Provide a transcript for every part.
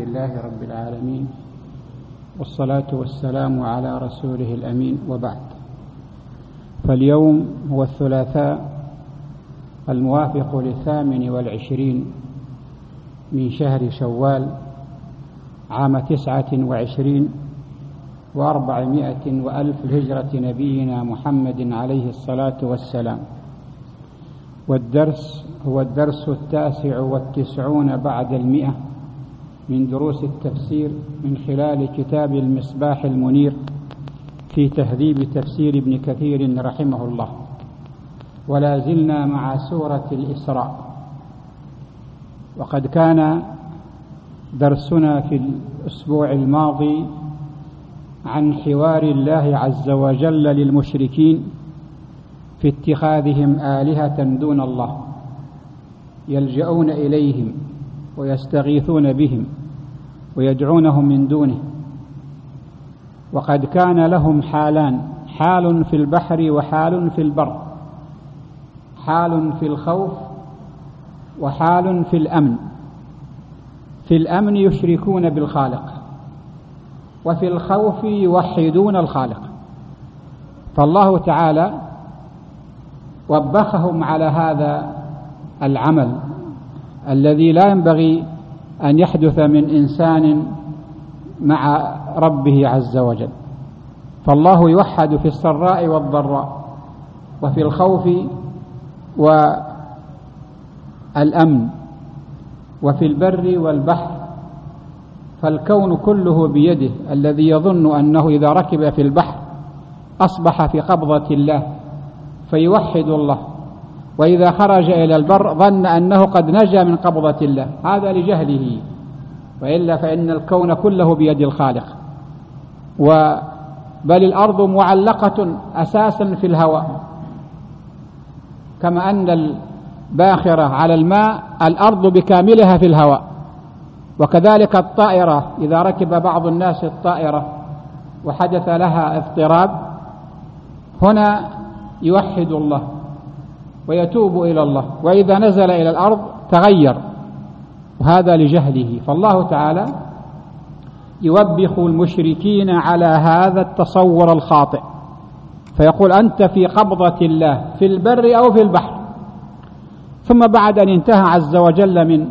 لله رب العالمين، والصلاة والسلام على رسوله الأمين، وبعد. فاليوم هو الثلاثاء الموافق 28 من شهر شوال عام 29 و400 وألف الهجرة نبينا محمد عليه الصلاة والسلام. والدرس هو الدرس 99 بعد 100 من دروس التفسير من خلال كتاب المصباح المنير في تهذيب تفسير ابن كثير رحمه الله. ولا زلنا مع سورة الإسراء، وقد كان درسنا في الأسبوع الماضي عن حوار الله عز وجل للمشركين في اتخاذهم آلهة دون الله يلجؤون إليهم ويستغيثون بهم ويدعونهم من دونه. وقد كان لهم حالان، حال في البحر وحال في البر، حال في الخوف وحال في الأمن. في الأمن يشركون بالخالق، وفي الخوف يوحدون الخالق. فالله تعالى وبخهم على هذا العمل الذي لا ينبغي أن يحدث من إنسان مع ربه عز وجل. فالله يوحد في السراء والضراء، وفي الخوف والأمن، وفي البر والبحر. فالكون كله بيده، الذي يظن أنه إذا ركب في البحر أصبح في قبضة الله فيوحد الله، وإذا خرج إلى البر ظن أنه قد نجا من قبضة الله، هذا لجهله، وإلا فإن الكون كله بيد الخالق. بل الأرض معلقة أساسا في الهواء، كما أن الباخرة على الماء الأرض بكاملها في الهواء. وكذلك الطائرة، إذا ركب بعض الناس الطائرة وحدث لها اضطراب، هنا يوحد الله ويتوب إلى الله، وإذا نزل إلى الأرض تغير، وهذا لجهله. فالله تعالى يوبخ المشركين على هذا التصور الخاطئ، فيقول أنت في قبضة الله في البر أو في البحر. ثم بعد أن انتهى عز وجل من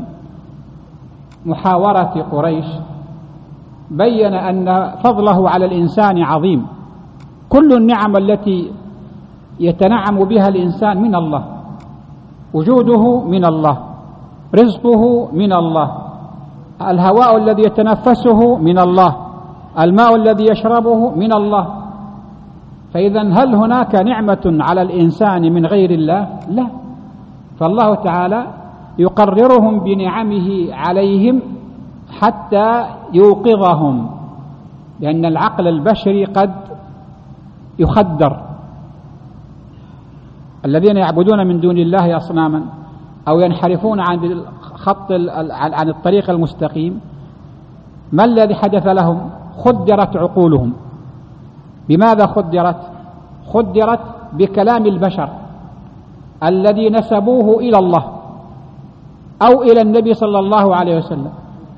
محاورة قريش بين أن فضله على الإنسان عظيم. كل النعم التي يتنعم بها الإنسان من الله، وجوده من الله، رزقه من الله، الهواء الذي يتنفسه من الله، الماء الذي يشربه من الله. فإذا هل هناك نعمة على الإنسان من غير الله؟ لا. فالله تعالى يقررهم بنعمه عليهم حتى يوقظهم، لأن العقل البشري قد يخدر. الذين يعبدون من دون الله أصناما أو ينحرفون عن الطريق المستقيم، ما الذي حدث لهم؟ خدرت عقولهم. بماذا خدرت؟ خدرت بكلام البشر الذي نسبوه إلى الله أو إلى النبي صلى الله عليه وسلم.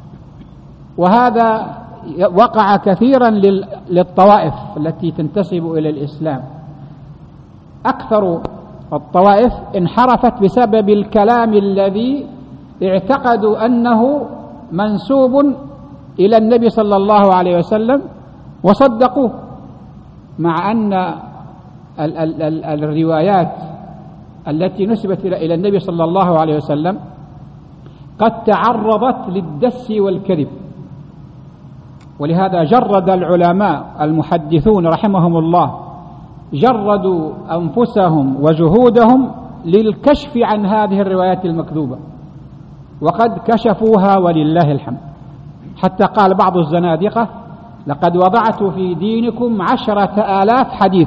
وهذا وقع كثيرا للطوائف التي تنتسب إلى الإسلام. أكثر الطوائف انحرفت بسبب الكلام الذي اعتقدوا أنه منسوب إلى النبي صلى الله عليه وسلم وصدقوه، مع أن الروايات التي نسبت إلى النبي صلى الله عليه وسلم قد تعرضت للدس والكذب. ولهذا جرد العلماء المحدثون رحمهم الله جردوا أنفسهم وجهودهم للكشف عن هذه الروايات المكذوبة، وقد كشفوها ولله الحمد. حتى قال بعض الزنادقة: لقد وضعت في دينكم 10,000 حديث،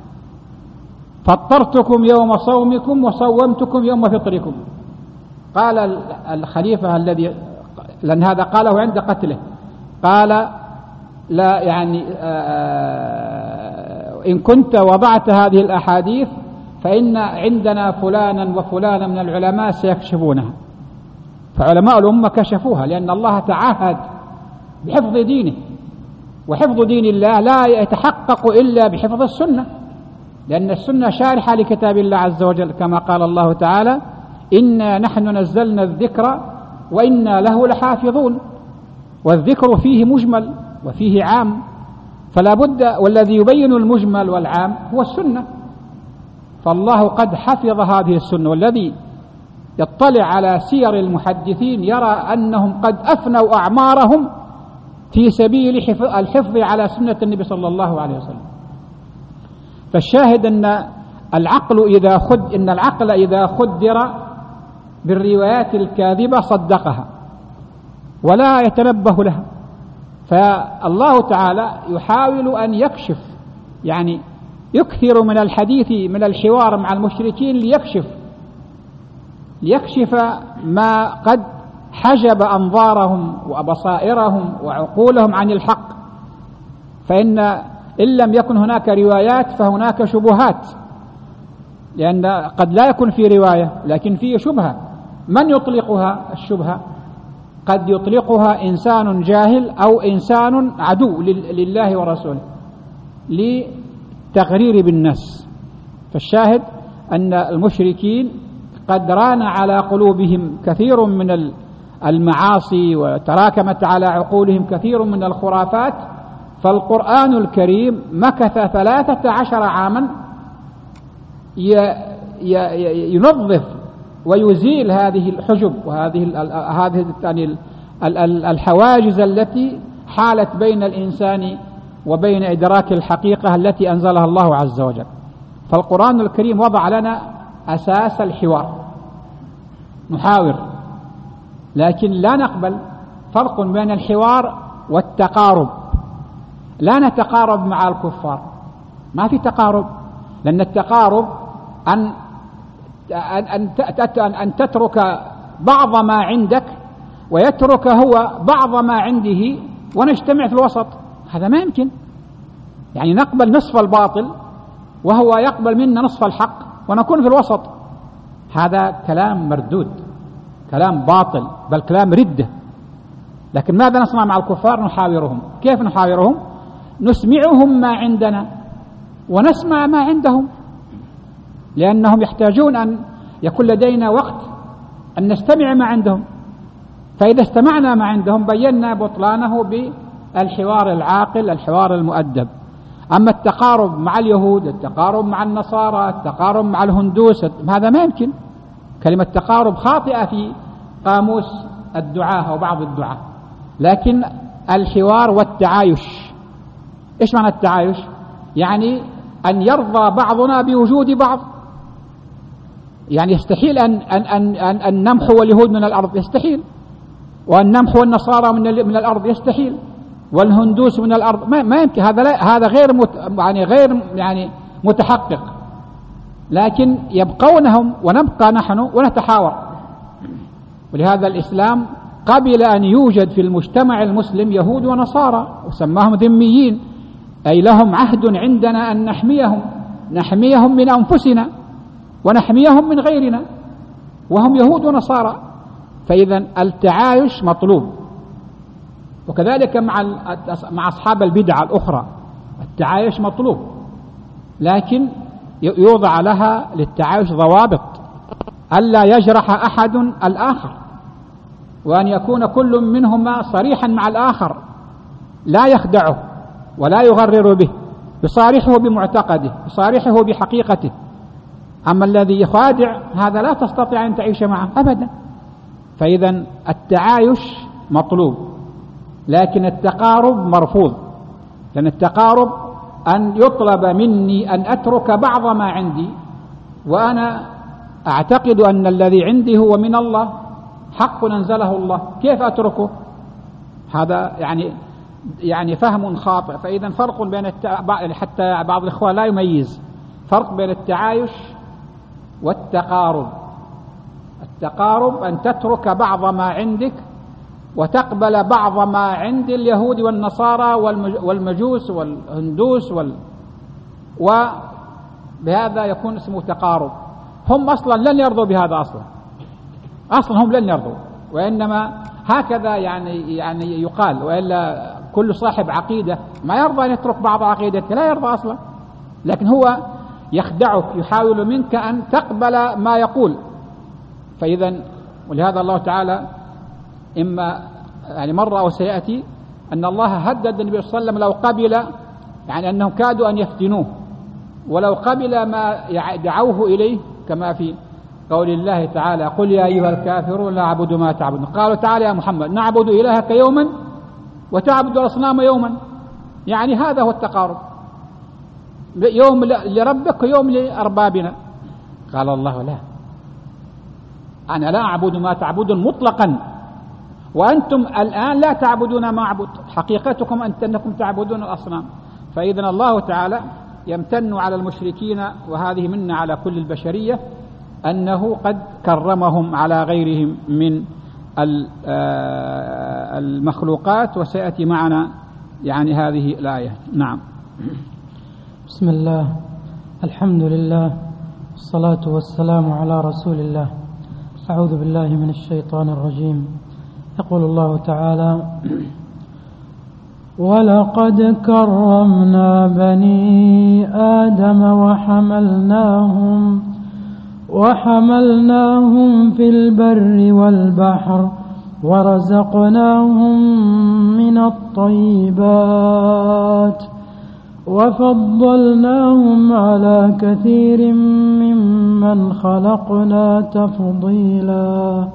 فطرتكم يوم صومكم وصومتكم يوم فطركم. قال الخليفة الذي، لأن هذا قاله عند قتله، قال: لا يعني إن كنت وضعت هذه الأحاديث فإن عندنا فلانا وفلانا من العلماء سيكشفونها. فعلماء الأمة كشفوها، لأن الله تعهد بحفظ دينه، وحفظ دين الله لا يتحقق إلا بحفظ السنة، لأن السنة شارحة لكتاب الله عز وجل، كما قال الله تعالى: إنا نحن نزلنا الذكر وإنا له لحافظون. والذكر فيه مجمل وفيه عام، فلا بد، والذي يبين المجمل والعام هو السنة. فالله قد حفظ هذه السنة، والذي يطلع على سير المحدثين يرى أنهم قد أفنوا أعمارهم في سبيل الحفظ على سنة النبي صلى الله عليه وسلم. فالشاهد أن العقل إذا خدر بالروايات الكاذبة صدقها ولا يتنبه لها. فالله تعالى يحاول أن يكشف، يعني يكثر من الحديث من الحوار مع المشركين ليكشف ما قد حجب أنظارهم وبصائرهم وعقولهم عن الحق. إن لم يكن هناك روايات فهناك شبهات، لأن قد لا يكون في رواية لكن فيه شبهة. من يطلقها الشبهة؟ قد يطلقها إنسان جاهل أو إنسان عدو لله ورسوله لتغرير بالناس. فالشاهد أن المشركين قد ران على قلوبهم كثير من المعاصي وتراكمت على عقولهم كثير من الخرافات، فالقرآن الكريم مكث 13 عاما ينظف ويزيل هذه الحجب وهذه الحواجز التي حالت بين الإنسان وبين إدراك الحقيقة التي أنزلها الله عز وجل. فالقرآن الكريم وضع لنا أساس الحوار، نحاور، لكن لا نقبل. فرق بين الحوار والتقارب. لا نتقارب مع الكفار، ما في تقارب، لأن التقارب أن تترك بعض ما عندك ويترك هو بعض ما عنده ونجتمع في الوسط، هذا ما يمكن. يعني نقبل نصف الباطل وهو يقبل منا نصف الحق ونكون في الوسط، هذا كلام مردود، كلام باطل، بل كلام ردة. لكن ماذا نصنع مع الكفار؟ نحاورهم. كيف نحاورهم؟ نسمعهم ما عندنا ونسمع ما عندهم، لأنهم يحتاجون أن يكون لدينا وقت أن نستمع ما عندهم. فإذا استمعنا ما عندهم بينا بطلانه بالحوار العاقل، الحوار المؤدب. أما التقارب مع اليهود، التقارب مع النصارى، التقارب مع الهندوس، هذا ما يمكن. كلمة تقارب خاطئة في قاموس الدعاة وبعض الدعاة. لكن الحوار والتعايش، إيش معنى التعايش؟ يعني أن يرضى بعضنا بوجود بعض. يعني يستحيل أن نمحو اليهود من الأرض، يستحيل، وأن نمحو النصارى من الأرض، يستحيل، والهندوس من الأرض، ما يمكن. هذا غير متحقق. لكن يبقونهم ونبقى نحن ونتحاور. ولهذا الإسلام قبل أن يوجد في المجتمع المسلم يهود ونصارى وسماهم ذميين، أي لهم عهد عندنا أن نحميهم من أنفسنا ونحميهم من غيرنا، وهم يهود ونصارى. فإذا التعايش مطلوب. وكذلك مع أصحاب البدع الأخرى التعايش مطلوب، لكن يوضع لها للتعايش ضوابط، ألا يجرح أحد الآخر، وأن يكون كل منهما صريحا مع الآخر، لا يخدعه ولا يغرر به، يصارحه بمعتقده، يصارحه بحقيقته. أما الذي يخادع هذا لا تستطيع أن تعيش معه أبدا. فإذا التعايش مطلوب، لكن التقارب مرفوض. لأن التقارب أن يطلب مني أن أترك بعض ما عندي وأنا أعتقد أن الذي عندي هو من الله، حق أنزله الله، كيف أتركه؟ هذا يعني فهم خاطئ. فإذا فرق بين حتى بعض الإخوة لا يميز فرق بين التعايش والتقارب. التقارب أن تترك بعض ما عندك وتقبل بعض ما عند اليهود والنصارى والمجوس والهندوس وبهذا يكون اسمه تقارب. هم أصلا لن يرضوا بهذا، أصلا هم لن يرضوا، وإنما هكذا يعني يقال، وإلا كل صاحب عقيدة ما يرضى أن يترك بعض عقيدته، لا يرضى أصلا، لكن هو يخدعك، يحاول منك أن تقبل ما يقول. فإذا ولهذا الله تعالى إما يعني مرة أو سيأتي أن الله هدد النبي صلى الله عليه وسلم لو قبل، يعني أنهم كادوا أن يفتنوه، ولو قبل ما دعوه إليه، كما في قول الله تعالى قل يا أيها الكافرون لا أعبد ما تعبدون، قالوا تعالى يا محمد نعبد إلهك يوما وتعبد الأصنام يوما، يعني هذا هو التقارب، يوم لربك ويوم لأربابنا. قال الله لا، أنا لا أعبد ما تعبدون مطلقا، وأنتم الآن لا تعبدون ما أعبد، حقيقتكم أنكم تعبدون الأصنام. فإذن الله تعالى يمتن على المشركين، وهذه منة على كل البشرية، أنه قد كرمهم على غيرهم من المخلوقات، وسيأتي معنا يعني هذه الآية. نعم. بسم الله، الحمد لله، والصلاة والسلام على رسول الله. أعوذ بالله من الشيطان الرجيم. يقول الله تعالى ولقد كرمنا بني آدم وحملناهم في البر والبحر ورزقناهم من الطيبات وفضلناهم على كثير ممن خلقنا تفضيلا.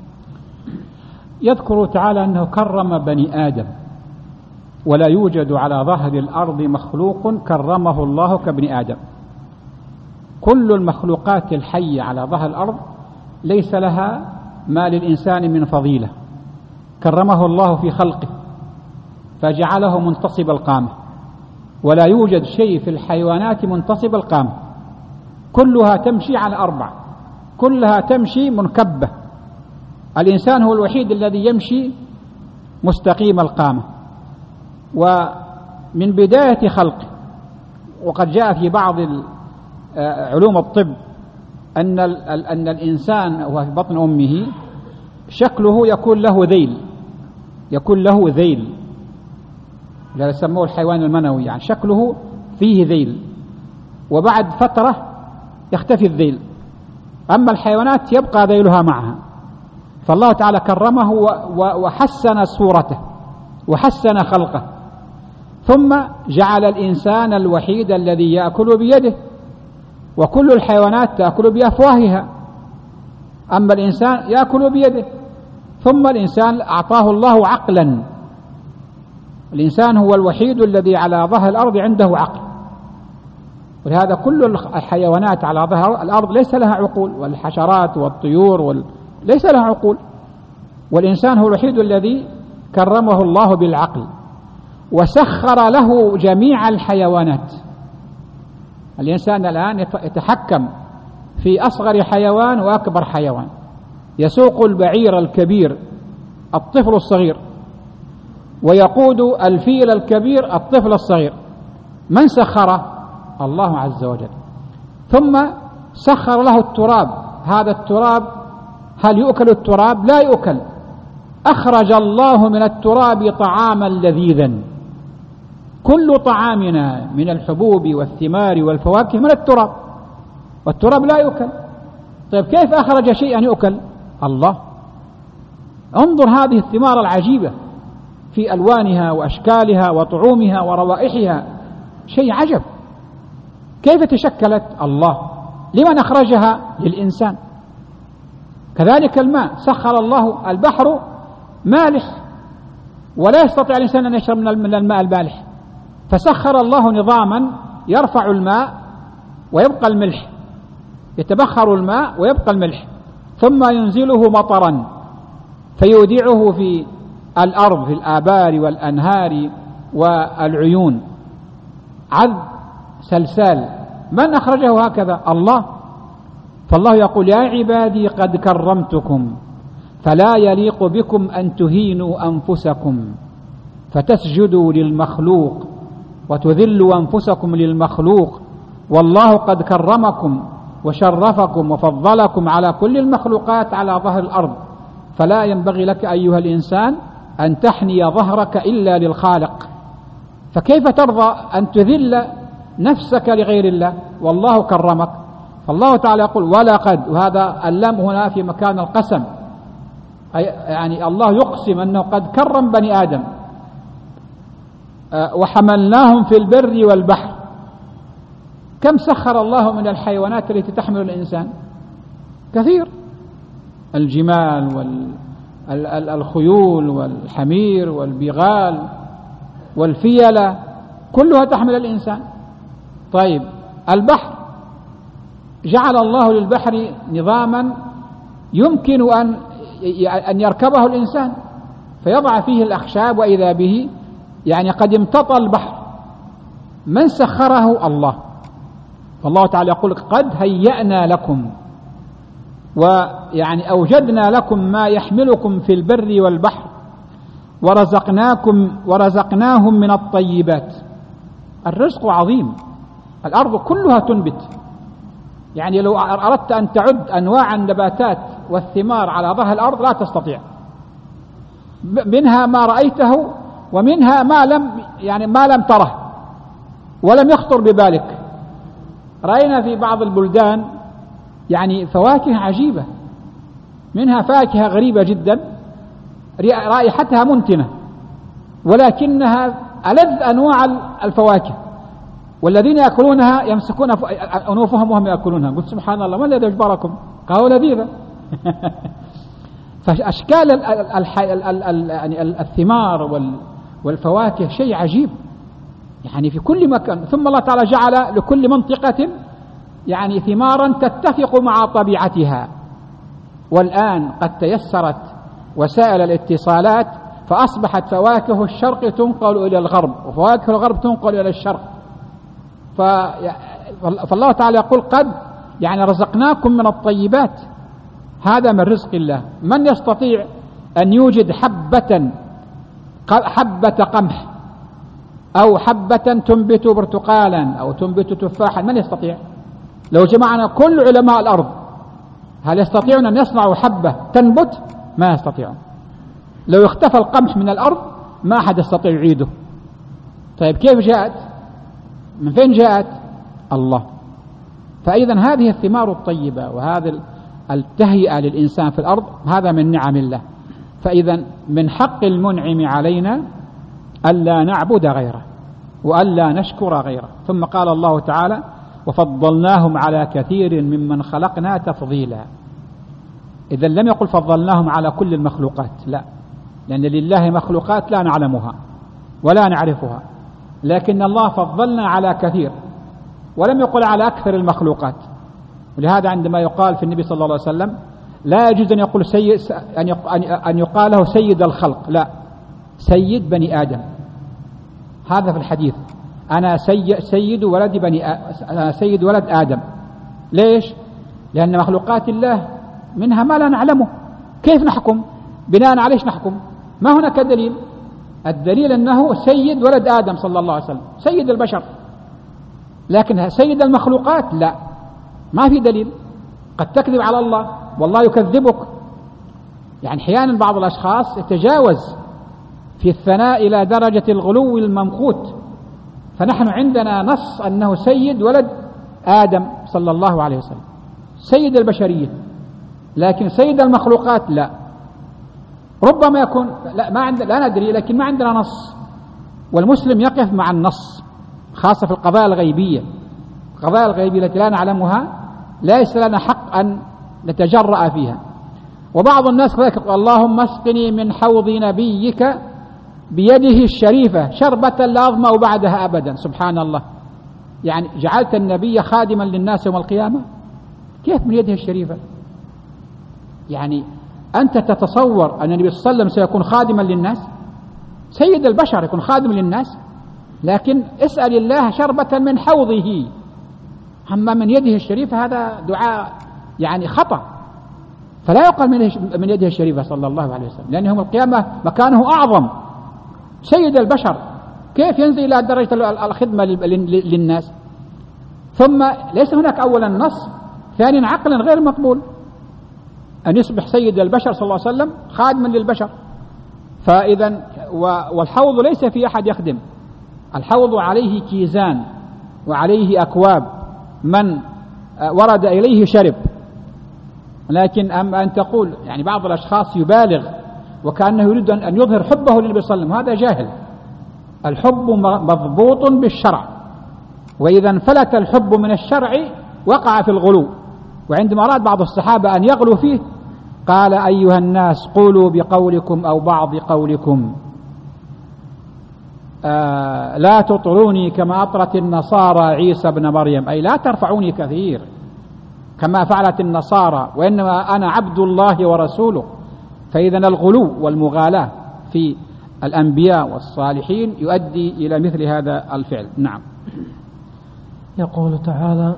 يذكر تعالى أنه كرم بني آدم، ولا يوجد على ظهر الأرض مخلوق كرمه الله كابن آدم. كل المخلوقات الحية على ظهر الأرض ليس لها ما للإنسان من فضيلة، كرمه الله في خلقه فجعله منتصب القامة، ولا يوجد شيء في الحيوانات منتصب القامة، كلها تمشي على أربع، كلها تمشي منكبة. الإنسان هو الوحيد الذي يمشي مستقيم القامة. ومن بداية خلقه، وقد جاء في بعض علوم الطب أن الإنسان وهو في بطن أمه شكله يكون له ذيل، لا يسموه الحيوان المنوي، يعني شكله فيه ذيل، وبعد فترة يختفي الذيل، أما الحيوانات يبقى ذيلها معها. فالله تعالى كرمه وحسن صورته وحسن خلقه، ثم جعل الإنسان الوحيد الذي يأكل بيده، وكل الحيوانات تأكل بأفواهها، أما الإنسان يأكل بيده. ثم الإنسان أعطاه الله عقلا، الإنسان هو الوحيد الذي على ظهر الأرض عنده عقل، ولهذا كل الحيوانات على ظهر الأرض ليس لها عقول، والحشرات والطيور ليس لها عقول، والإنسان هو الوحيد الذي كرمه الله بالعقل، وسخر له جميع الحيوانات. الإنسان الآن يتحكم في أصغر حيوان وأكبر حيوان، يسوق البعير الكبير الطفل الصغير، ويقود الفيل الكبير الطفل الصغير. من سخره؟ الله عز وجل. ثم سخر له التراب، هذا التراب هل يؤكل التراب؟ لا يؤكل. أخرج الله من التراب طعاما لذيذا، كل طعامنا من الحبوب والثمار والفواكه من التراب، والتراب لا يؤكل. طيب كيف أخرج شيئا يؤكل؟ الله. انظر هذه الثمار العجيبة في ألوانها وأشكالها وطعومها وروائحها، شيء عجب. كيف تشكلت؟ الله. لمن أخرجها؟ للإنسان. كذلك الماء، سخر الله البحر مالح، ولا يستطيع الإنسان أن يشرب من الماء المالح، فسخر الله نظاما يرفع الماء ويبقى الملح، يتبخر الماء ويبقى الملح، ثم ينزله مطرا فيودعه في الأرض، في الآبار والأنهار والعيون، عذب سلسال. من أخرجه هكذا؟ الله. فالله يقول يا عبادي قد كرمتكم فلا يليق بكم أن تهينوا أنفسكم فتسجدوا للمخلوق وتذلوا أنفسكم للمخلوق، والله قد كرمكم وشرفكم وفضلكم على كل المخلوقات على ظهر الأرض، فلا ينبغي لك أيها الإنسان أن تحني ظهرك إلا للخالق. فكيف ترضى أن تذل نفسك لغير الله والله كرمك؟ فالله تعالى يقول ولقد، وهذا اللام هنا في مكان القسم، يعني الله يقسم أنه قد كرم بني آدم. وحملناهم في البر والبحر. كم سخر الله من الحيوانات التي تحمل الإنسان؟ كثير، الجمال والخيول والحمير والبغال والفيلة كلها تحمل الإنسان. طيب البحر، جعل الله للبحر نظاما يمكن أن يركبه الإنسان فيضع فيه الأخشاب وإذا به يعني قد امتطى البحر. من سخره؟ الله. فالله تعالى يقول قد هيأنا لكم، ويعني أوجدنا لكم ما يحملكم في البر والبحر ورزقناهم من الطيبات. الرزق عظيم، الأرض كلها تنبت. يعني لو أردت أن تعد أنواع النباتات والثمار على ظهر الأرض لا تستطيع، منها ما رأيته ومنها ما لم تره ولم يخطر ببالك. رأينا في بعض البلدان يعني فواكه عجيبة، منها فاكهة غريبة جدا رائحتها منتنة ولكنها ألذ أنواع الفواكه، والذين يأكلونها يمسكون أنوفهم وهم يأكلونها. قلت سبحان الله، ما الذي أجبركم؟ قالوا لذيذة. فأشكال الثمار والفواكه شيء عجيب يعني في كل مكان. ثم الله تعالى جعل لكل منطقة يعني ثمارا تتفق مع طبيعتها. والآن قد تيسرت وسائل الاتصالات فأصبحت فواكه الشرق تنقل إلى الغرب وفواكه الغرب تنقل إلى الشرق. فالله تعالى يقول قد يعني رزقناكم من الطيبات. هذا من رزق الله. من يستطيع أن يوجد حبة قمح أو حبة تنبت برتقالا أو تنبت تفاحا؟ من يستطيع؟ لو جمعنا كل علماء الأرض هل يستطيعون أن يصنعوا حبة تنبت؟ ما يستطيعون. لو اختفى القمح من الأرض ما أحد يستطيع يعيده. طيب كيف جاءت؟ من فين جاءت؟ الله. فإذا هذه الثمار الطيبة وهذه التهيئة للإنسان في الأرض هذا من نعم الله. فإذا من حق المنعم علينا ألا نعبد غيره وألا نشكر غيره. ثم قال الله تعالى وفضلناهم على كثير ممن خلقنا تفضيلا. إذا لم يقل فضلناهم على كل المخلوقات، لا، لأن لله مخلوقات لا نعلمها ولا نعرفها، لكن الله فضلنا على كثير ولم يقل على أكثر المخلوقات. ولهذا عندما يقال في النبي صلى الله عليه وسلم لا يجوز أن يقول أن يقال له سيد الخلق، لا، سيد بني آدم. هذا في الحديث أنا سيد ولد آدم. ليش؟ لأن مخلوقات الله منها ما لا نعلمه. كيف نحكم؟ بناء عليه نحكم؟ ما هناك دليل. الدليل أنه سيد ولد آدم صلى الله عليه وسلم، سيد البشر. لكن سيد المخلوقات لا، ما في دليل. قد تكذب على الله والله يكذبك. يعني أحيانا بعض الأشخاص يتجاوز في الثناء إلى درجة الغلو الممقوت. فنحن عندنا نص أنه سيد ولد آدم صلى الله عليه وسلم، سيد البشرية. لكن سيد المخلوقات لا. ربما يكون لا ندري، لكن ما عندنا نص. والمسلم يقف مع النص، خاصة في القضايا الغيبية. القضايا الغيبية التي لا نعلمها ليس لنا حق أن نتجرأ فيها. وبعض الناس يقول اللهم اسقني من حوض نبيك بيده الشريفة شربة لا أظمأ بعدها أبدا. سبحان الله، يعني جعلت النبي خادما للناس يوم القيامة؟ كيف من يده الشريفة؟ يعني أنت تتصور أن النبي صلى الله عليه وسلم سيكون خادما للناس؟ سيد البشر يكون خادم للناس؟ لكن اسأل الله شربة من حوضه. أما من يده الشريفة هذا دعاء يعني خطأ. فلا يقال من يده الشريفة صلى الله عليه وسلم، لأن يوم القيامة مكانه أعظم، سيد البشر. كيف ينزل إلى درجة الخدمة للناس؟ ثم ليس هناك أولا نص، ثانيا عقلا غير مقبول. أن يصبح سيد البشر صلى الله عليه وسلم خادما للبشر. فإذا والحوض ليس في أحد يخدم، الحوض عليه كيزان وعليه أكواب، من ورد إليه شرب. لكن أن تقول يعني بعض الأشخاص يبالغ وكأنه يريد أن يظهر حبه للنبي صلى الله عليه وسلم، هذا جاهل. الحب مضبوط بالشرع، وإذا انفلت الحب من الشرع وقع في الغلو. وعندما أراد بعض الصحابة أن يغلو فيه قال: أيها الناس قولوا بقولكم أو بعض قولكم، لا تطروني كما أطرت النصارى عيسى ابن مريم، أي لا ترفعوني كثير كما فعلت النصارى، وإنما أنا عبد الله ورسوله. فإذا الغلو والمغالاة في الأنبياء والصالحين يؤدي إلى مثل هذا الفعل. نعم. يقول تعالى: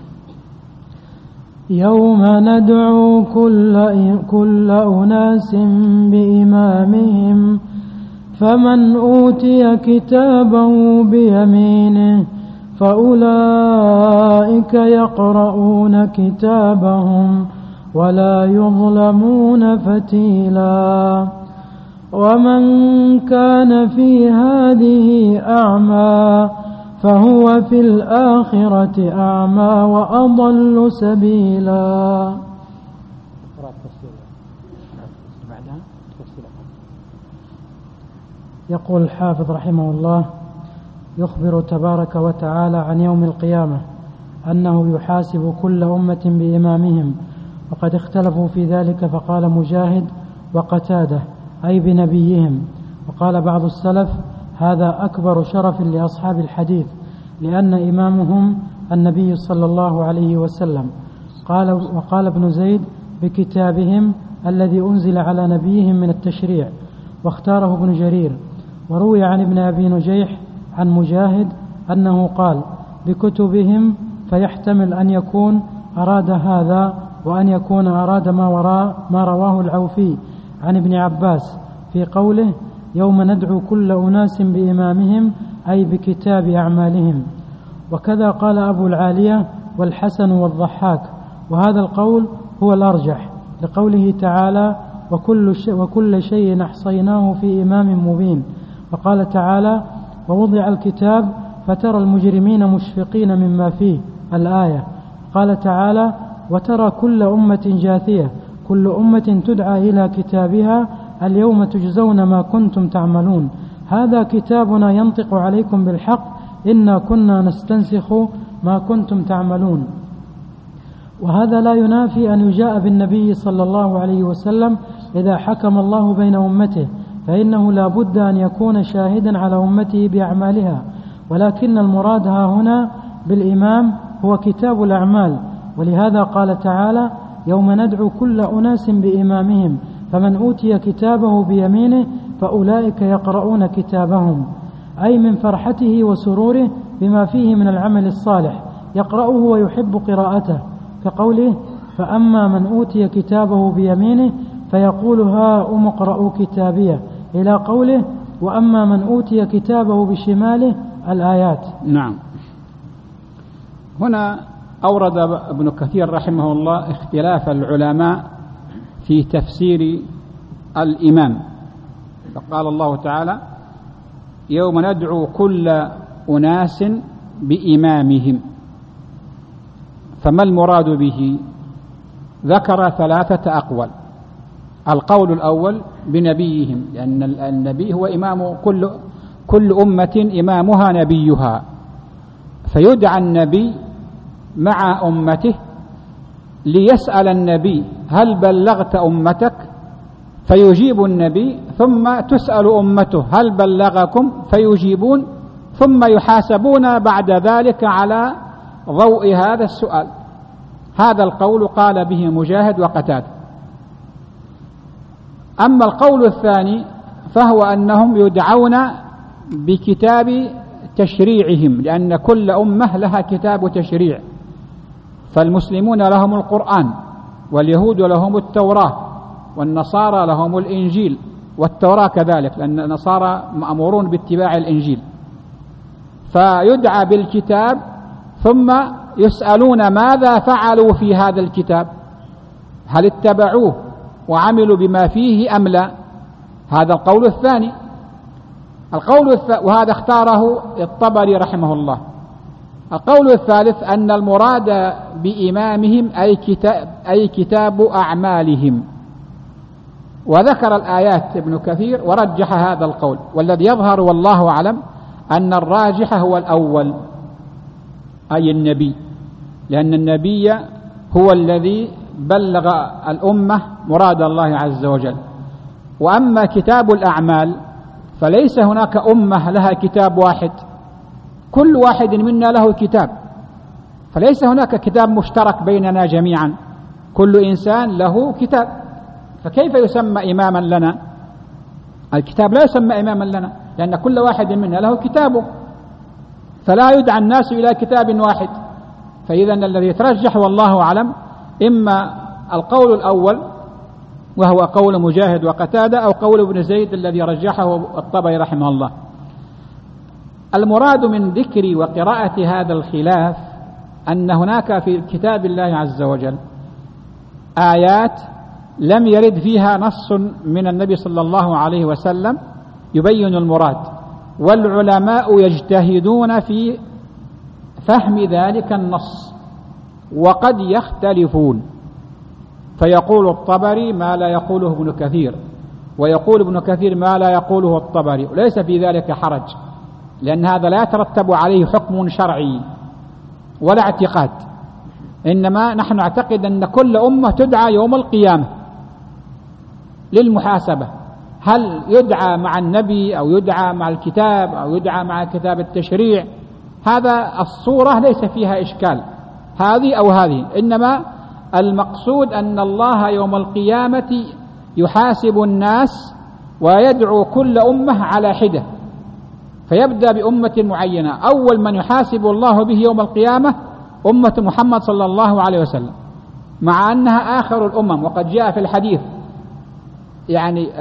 يوم ندعو كل أناس بإمامهم فمن أوتي كتابه بيمينه فأولئك يقرؤون كتابهم ولا يظلمون فتيلا ومن كان في هذه أعمى فهو في الآخرة أعمى وأضل سبيلا. يقول الحافظ رحمه الله: يخبر تبارك وتعالى عن يوم القيامة أنه يحاسب كل أمة بإمامهم، وقد اختلفوا في ذلك، فقال مجاهد وقتادة أي بنبيهم، وقال بعض السلف هذا أكبر شرف لأصحاب الحديث لأن إمامهم النبي صلى الله عليه وسلم. وقال ابن زيد بكتابهم الذي أنزل على نبيهم من التشريع، واختاره ابن جرير. وروي عن ابن أبي نجيح عن مجاهد أنه قال بكتبهم، فيحتمل أن يكون أراد هذا وأن يكون أراد ما رواه العوفي عن ابن عباس في قوله يوم ندعو كل أناس بإمامهم أي بكتاب أعمالهم. وكذا قال أبو العالية والحسن والضحاك، وهذا القول هو الأرجح لقوله تعالى وكل شيء أحصيناه في إمام مبين. وقال تعالى ووضع الكتاب فترى المجرمين مشفقين مما فيه الآية. قال تعالى وترى كل أمة جاثية كل أمة تدعى إلى كتابها اليوم تجزون ما كنتم تعملون هذا كتابنا ينطق عليكم بالحق إنا كنا نستنسخ ما كنتم تعملون. وهذا لا ينافي أن يجاء بالنبي صلى الله عليه وسلم إذا حكم الله بين أمته، فإنه لا بد أن يكون شاهدا على أمته بأعمالها، ولكن المراد ها هنا بالإمام هو كتاب الأعمال. ولهذا قال تعالى يوم ندعو كل أناس بإمامهم فمن أوتي كتابه بيمينه فأولئك يقرؤون كتابهم، أي من فرحته وسروره بما فيه من العمل الصالح يقرأه ويحب قراءته، كقوله فأما من أوتي كتابه بيمينه فيقول ها اقرؤوا كتابيه، إلى قوله وأما من أوتي كتابه بشماله الآيات. نعم. هنا أورد ابن كثير رحمه الله اختلاف العلماء في تفسير الإمام، فقال الله تعالى يوم ندعو كل أناس بإمامهم، فما المراد به؟ ذكر 3 أقوال. القول الأول بنبيهم، لأن النبي هو إمام كل أمة إمامها نبيها، فيدعى النبي مع أمته ليسأل النبي هل بلغت أمتك؟ فيجيب النبي، ثم تسأل أمته هل بلغكم؟ فيجيبون، ثم يحاسبون بعد ذلك على ضوء هذا السؤال. هذا القول قال به مجاهد وقتادة. أما القول الثاني فهو أنهم يدعون بكتاب تشريعهم، لأن كل أمة لها كتاب تشريع، فالمسلمون لهم القرآن، واليهود لهم التوراة، والنصارى لهم الإنجيل، والتوراة كذلك لأن النصارى مأمورون باتباع الإنجيل. فيدعى بالكتاب ثم يسألون ماذا فعلوا في هذا الكتاب، هل اتبعوه وعملوا بما فيه أم لا؟ هذا القول الثاني. وهذا اختاره الطبري رحمه الله. القول الثالث أن المراد بإمامهم أي كتاب أعمالهم، وذكر الآيات ابن كثير ورجح هذا القول، والذي يظهر والله أعلم أن الراجح هو الأول، أي النبي، لأن النبي هو الذي بلغ الأمة مراد الله عز وجل. وأما كتاب الأعمال فليس هناك أمة لها كتاب واحد، كل واحد منا له كتاب، فليس هناك كتاب مشترك بيننا جميعا، كل إنسان له كتاب، فكيف يسمى إماما لنا؟ الكتاب لا يسمى إماما لنا، لأن كل واحد منا له كتابه، فلا يدعى الناس إلى كتاب واحد. فإذا الذي يترجح والله أعلم إما القول الأول وهو قول مجاهد وقتادة، أو قول ابن زيد الذي رجحه الطبري رحمه الله. المراد من ذكر وقراءة هذا الخلاف أن هناك في كتاب الله عز وجل آيات لم يرد فيها نص من النبي صلى الله عليه وسلم يبين المراد، والعلماء يجتهدون في فهم ذلك النص وقد يختلفون، فيقول الطبري ما لا يقوله ابن كثير، ويقول ابن كثير ما لا يقوله الطبري، وليس في ذلك حرج، لأن هذا لا يترتب عليه حكم شرعي ولا اعتقاد، إنما نحن نعتقد أن كل أمة تدعى يوم القيامة للمحاسبة، هل يدعى مع النبي أو يدعى مع الكتاب أو يدعى مع كتاب التشريع، هذا الصورة ليس فيها إشكال، هذه أو هذه، إنما المقصود أن الله يوم القيامة يحاسب الناس ويدعو كل أمة على حدة، فيبدأ بأمة معينة، أول من يحاسب الله به يوم القيامة أمة محمد صلى الله عليه وسلم، مع أنها آخر الأمم، وقد جاء في الحديث يعني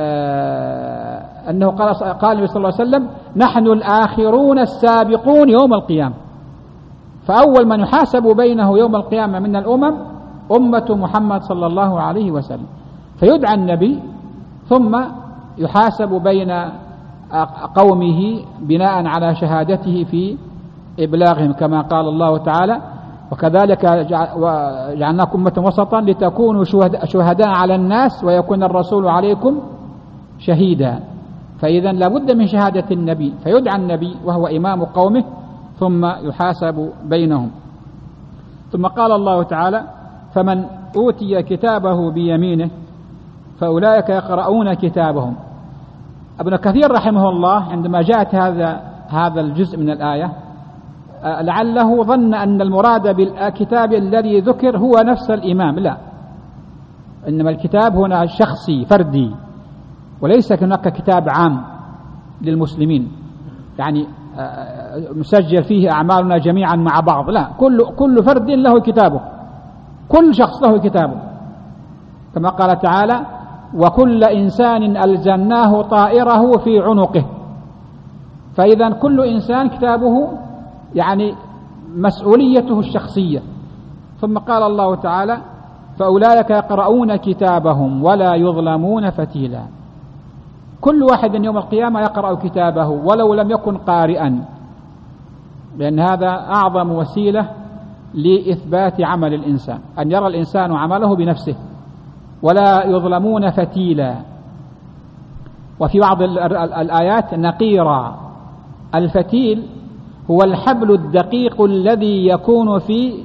أنه قال النبي صلى الله عليه وسلم نحن الآخرون السابقون يوم القيامة، فأول من يحاسب بينه يوم القيامة من الأمم أمة محمد صلى الله عليه وسلم، فيدعى النبي ثم يحاسب بين قومه بناء على شهادته في إبلاغهم، كما قال الله تعالى وكذلك جعلناكم أمة وسطا لتكونوا شهداء على الناس ويكون الرسول عليكم شهيدا. فإذا لابد من شهادة النبي، فيدعى النبي وهو إمام قومه ثم يحاسب بينهم. ثم قال الله تعالى فمن أوتي كتابه بيمينه فأولئك يقرؤون كتابهم. ابن كثير رحمه الله عندما جاءت هذا الجزء من الآية لعله ظن أن المراد بالكتاب الذي ذكر هو نفس الإمام، لا، إنما الكتاب هنا شخصي فردي، وليس هناك كتاب عام للمسلمين يعني مسجل فيه أعمالنا جميعا مع بعض، لا، كل فرد له كتابه، كل شخص له كتابه، كما قال تعالى وكل إنسان ألزمناه طائره في عنقه. فإذا كل إنسان كتابه يعني مسؤوليته الشخصية. ثم قال الله تعالى فأولئك يقرؤون كتابهم ولا يظلمون فتيلا، كل واحد يوم القيامة يقرأ كتابه ولو لم يكن قارئا، لأن هذا أعظم وسيلة لإثبات عمل الإنسان، أن يرى الإنسان عمله بنفسه، ولا يظلمون فتيلا. وفي بعض الآيات نقيرا. الفتيل هو الحبل الدقيق الذي يكون في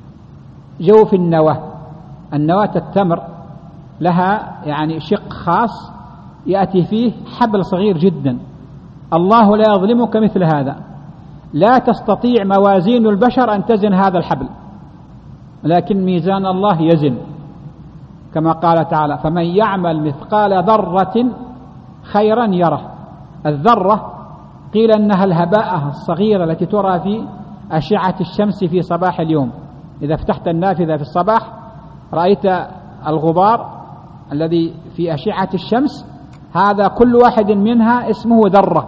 جوف النواة التمر لها يعني شق خاص يأتي فيه حبل صغير جدا، الله لا يظلمك مثل هذا، لا تستطيع موازين البشر أن تزن هذا الحبل، لكن ميزان الله يزن، كما قال تعالى فمن يعمل مثقال ذرة خيرا يره. الذرة قيل أنها الهباء الصغيرة التي ترى في أشعة الشمس في صباح اليوم، إذا فتحت النافذة في الصباح رأيت الغبار الذي في أشعة الشمس، هذا كل واحد منها اسمه ذرة.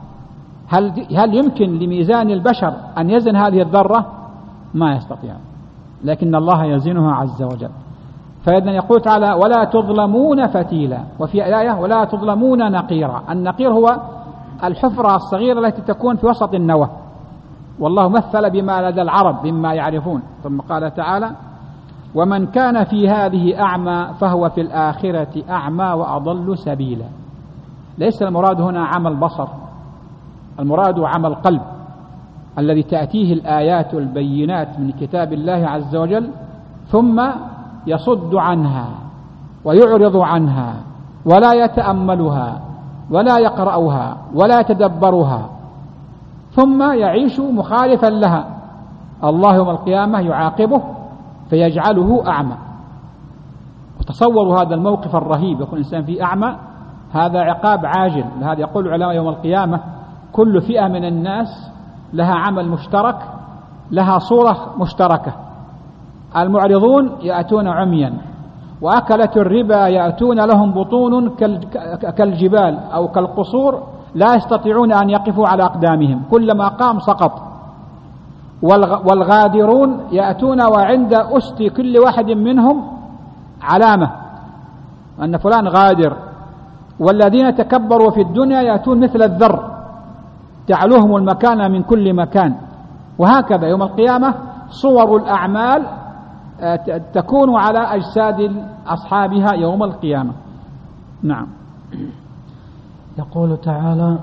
هل يمكن لميزان البشر أن يزن هذه الذرة؟ ما يستطيع، لكن الله يزنها عز وجل. فإذن يقول تعالى ولا تظلمون فتيلا، وفي آية ولا تظلمون نقيرا. النقير هو الحفرة الصغيرة التي تكون في وسط النوى، والله مثل بما لدى العرب مما يعرفون. ثم قال تعالى ومن كان في هذه أعمى فهو في الآخرة أعمى وأضل سبيلا. ليس المراد هنا عمى البصر، المراد عمى القلب الذي تأتيه الآيات البينات من كتاب الله عز وجل ثم يصد عنها ويعرض عنها ولا يتأملها ولا يقرأها ولا يتدبرها، ثم يعيش مخالفا لها. الله يوم القيامة يعاقبه فيجعله أعمى. وتصوروا هذا الموقف الرهيب، يكون الإنسان فيه أعمى، هذا عقاب عاجل. لهذا يقول العلماء يوم القيامة كل فئة من الناس لها عمل مشترك، لها صورة مشتركة. المعرضون يأتون عميا، وأكلة الربا يأتون لهم بطون كالجبال أو كالقصور لا يستطيعون أن يقفوا على أقدامهم، كلما قام سقط. والغادرون يأتون وعند أست كل واحد منهم علامة أن فلان غادر. والذين تكبروا في الدنيا يأتون مثل الذر تعلوهم المكان من كل مكان. وهكذا يوم القيامة صور الأعمال تكون على أجساد أصحابها يوم القيامة. نعم. يقول تعالى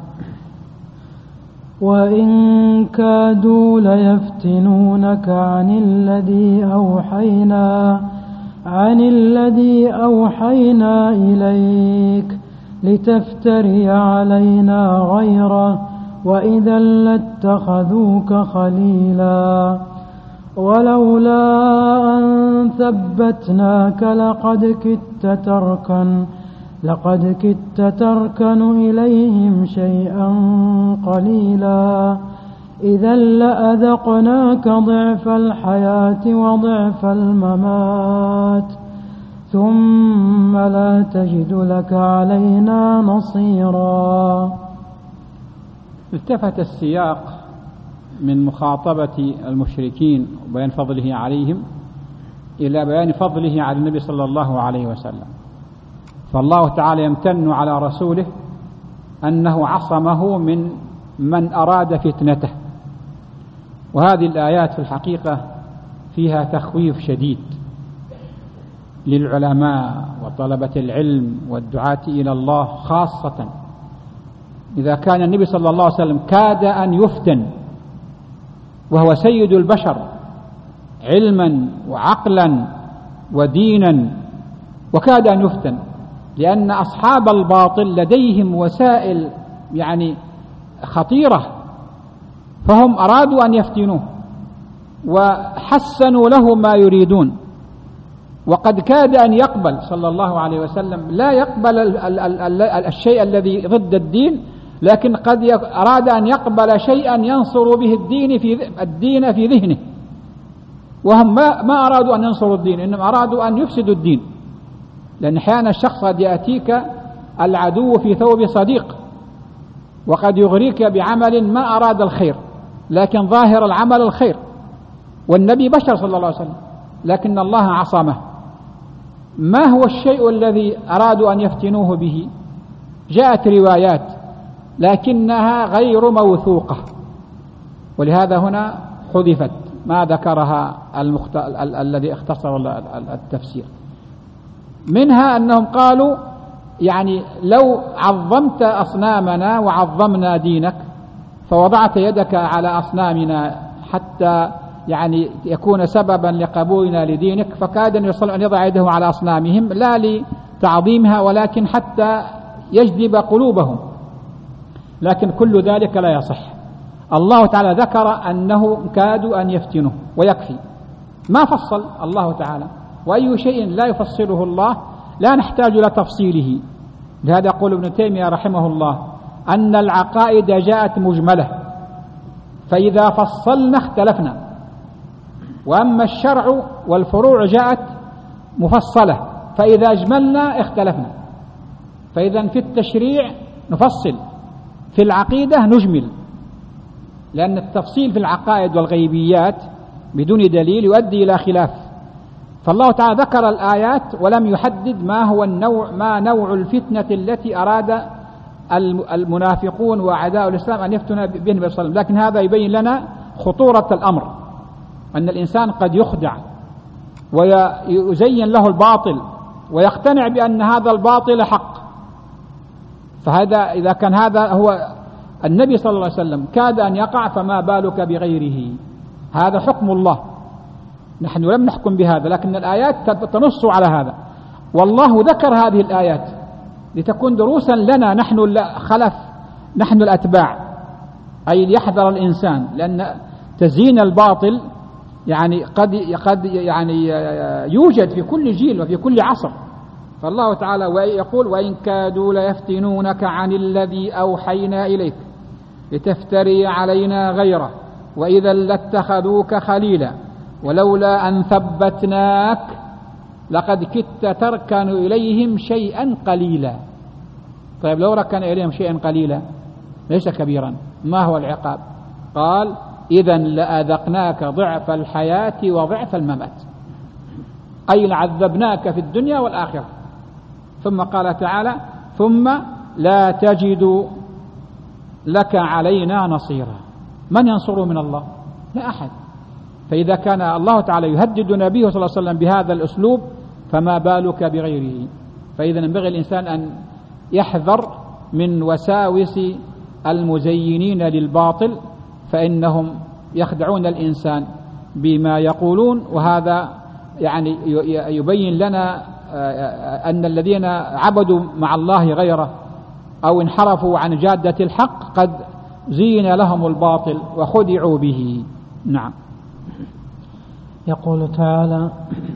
وإن كادوا ليفتنونك عن الذي أوحينا إليك لتفتري علينا غيره وإذا لاتخذوك خليلا ولولا أن ثبتناك لقد كدت تركن إليهم شيئا قليلا إذا لأذقناك ضعف الحياة وضعف الممات ثم لا تجد لك علينا نصيرا. التفت السياق من مخاطبة المشركين وبيان فضله عليهم إلى بيان فضله على النبي صلى الله عليه وسلم. فالله تعالى يمتن على رسوله أنه عصمه من أراد فتنته. وهذه الآيات في الحقيقة فيها تخويف شديد للعلماء وطلبة العلم والدعاة إلى الله خاصة. إذا كان النبي صلى الله عليه وسلم كاد أن يفتن وهو سيد البشر علما وعقلا ودينا، وكاد أن يفتن لأن أصحاب الباطل لديهم وسائل خطيرة، فهم أرادوا أن يفتنوه وحسنوا له ما يريدون. وقد كاد أن يقبل صلى الله عليه وسلم، لا يقبل الشيء الذي ضد الدين، لكن قد أراد أن يقبل شيئا ينصر به الدين في ذهنه، وهم ما أرادوا أن ينصروا الدين، إنما أرادوا أن يفسدوا الدين. لأن أحيانا الشخص قد يأتيك العدو في ثوب صديق، وقد يغريك بعمل ما أراد الخير، لكن ظاهر العمل الخير، والنبي بشر صلى الله عليه وسلم، لكن الله عصمه. ما هو الشيء الذي أرادوا أن يفتنوه به؟ جاءت روايات لكنها غير موثوقة، ولهذا هنا حذفت ما ذكرها الذي اختصر التفسير. منها أنهم قالوا لو عظمت أصنامنا وعظمنا دينك فوضعت يدك على أصنامنا حتى يكون سببا لقبولنا لدينك، فكاد أن يضع يده على أصنامهم لا لتعظيمها ولكن حتى يجذب قلوبهم، لكن كل ذلك لا يصح. الله تعالى ذكر أنه كادوا أن يفتنوه ويكفي، ما فصل الله تعالى. وأي شيء لا يفصله الله لا نحتاج إلى تفصيله. لهذا يقول ابن تيمية رحمه الله أن العقائد جاءت مجملة، فإذا فصلنا اختلفنا، وأما الشرع والفروع جاءت مفصلة، فإذا أجملنا اختلفنا. فإذا في التشريع نفصل، في العقيدة نجمل، لأن التفصيل في العقائد والغيبيات بدون دليل يؤدي إلى خلاف. فالله تعالى ذكر الآيات ولم يحدد ما هو نوع الفتنة التي أراد المنافقون وأعداء الإسلام أن يفتنوا به النبي صلى الله عليه وسلم. لكن هذا يبين لنا خطورة الأمر، أن الإنسان قد يخدع ويزين له الباطل ويقتنع بأن هذا الباطل حق. فهذا إذا كان هذا هو النبي صلى الله عليه وسلم كاد أن يقع، فما بالك بغيره؟ هذا حكم الله، نحن لم نحكم بهذا، لكن الآيات تنص على هذا. والله ذكر هذه الآيات لتكون دروسا لنا نحن الأتباع، أي ليحذر الإنسان، لأن تزيين الباطل يعني قد يعني يوجد في كل جيل وفي كل عصر. فالله تعالى يقول: وإن كادوا ليفتنونك عن الذي أوحينا إليك لتفتري علينا غيره وإذا لاتخذوك خليلا ولولا أن ثبتناك لقد كدت تركن إليهم شيئا قليلا. طيب لو ركن إليهم شيئا قليلا ليس كبيرا، ما هو العقاب؟ قال: إذا لأذقناك ضعف الحياة وضعف الممات، أي لعذبناك في الدنيا والآخرة. ثم قال تعالى: ثم لا تجد لك علينا نصيرا. من ينصره من الله؟ لا أحد. فإذا كان الله تعالى يهدد نبيه صلى الله عليه وسلم بهذا الأسلوب فما بالك بغيره؟ فإذا ينبغي الإنسان أن يحذر من وساوس المزينين للباطل، فإنهم يخدعون الإنسان بما يقولون. وهذا يعني يبين لنا أن الذين عبدوا مع الله غيره أو انحرفوا عن جادة الحق قد زين لهم الباطل وخدعوا به. نعم. يقول تعالى: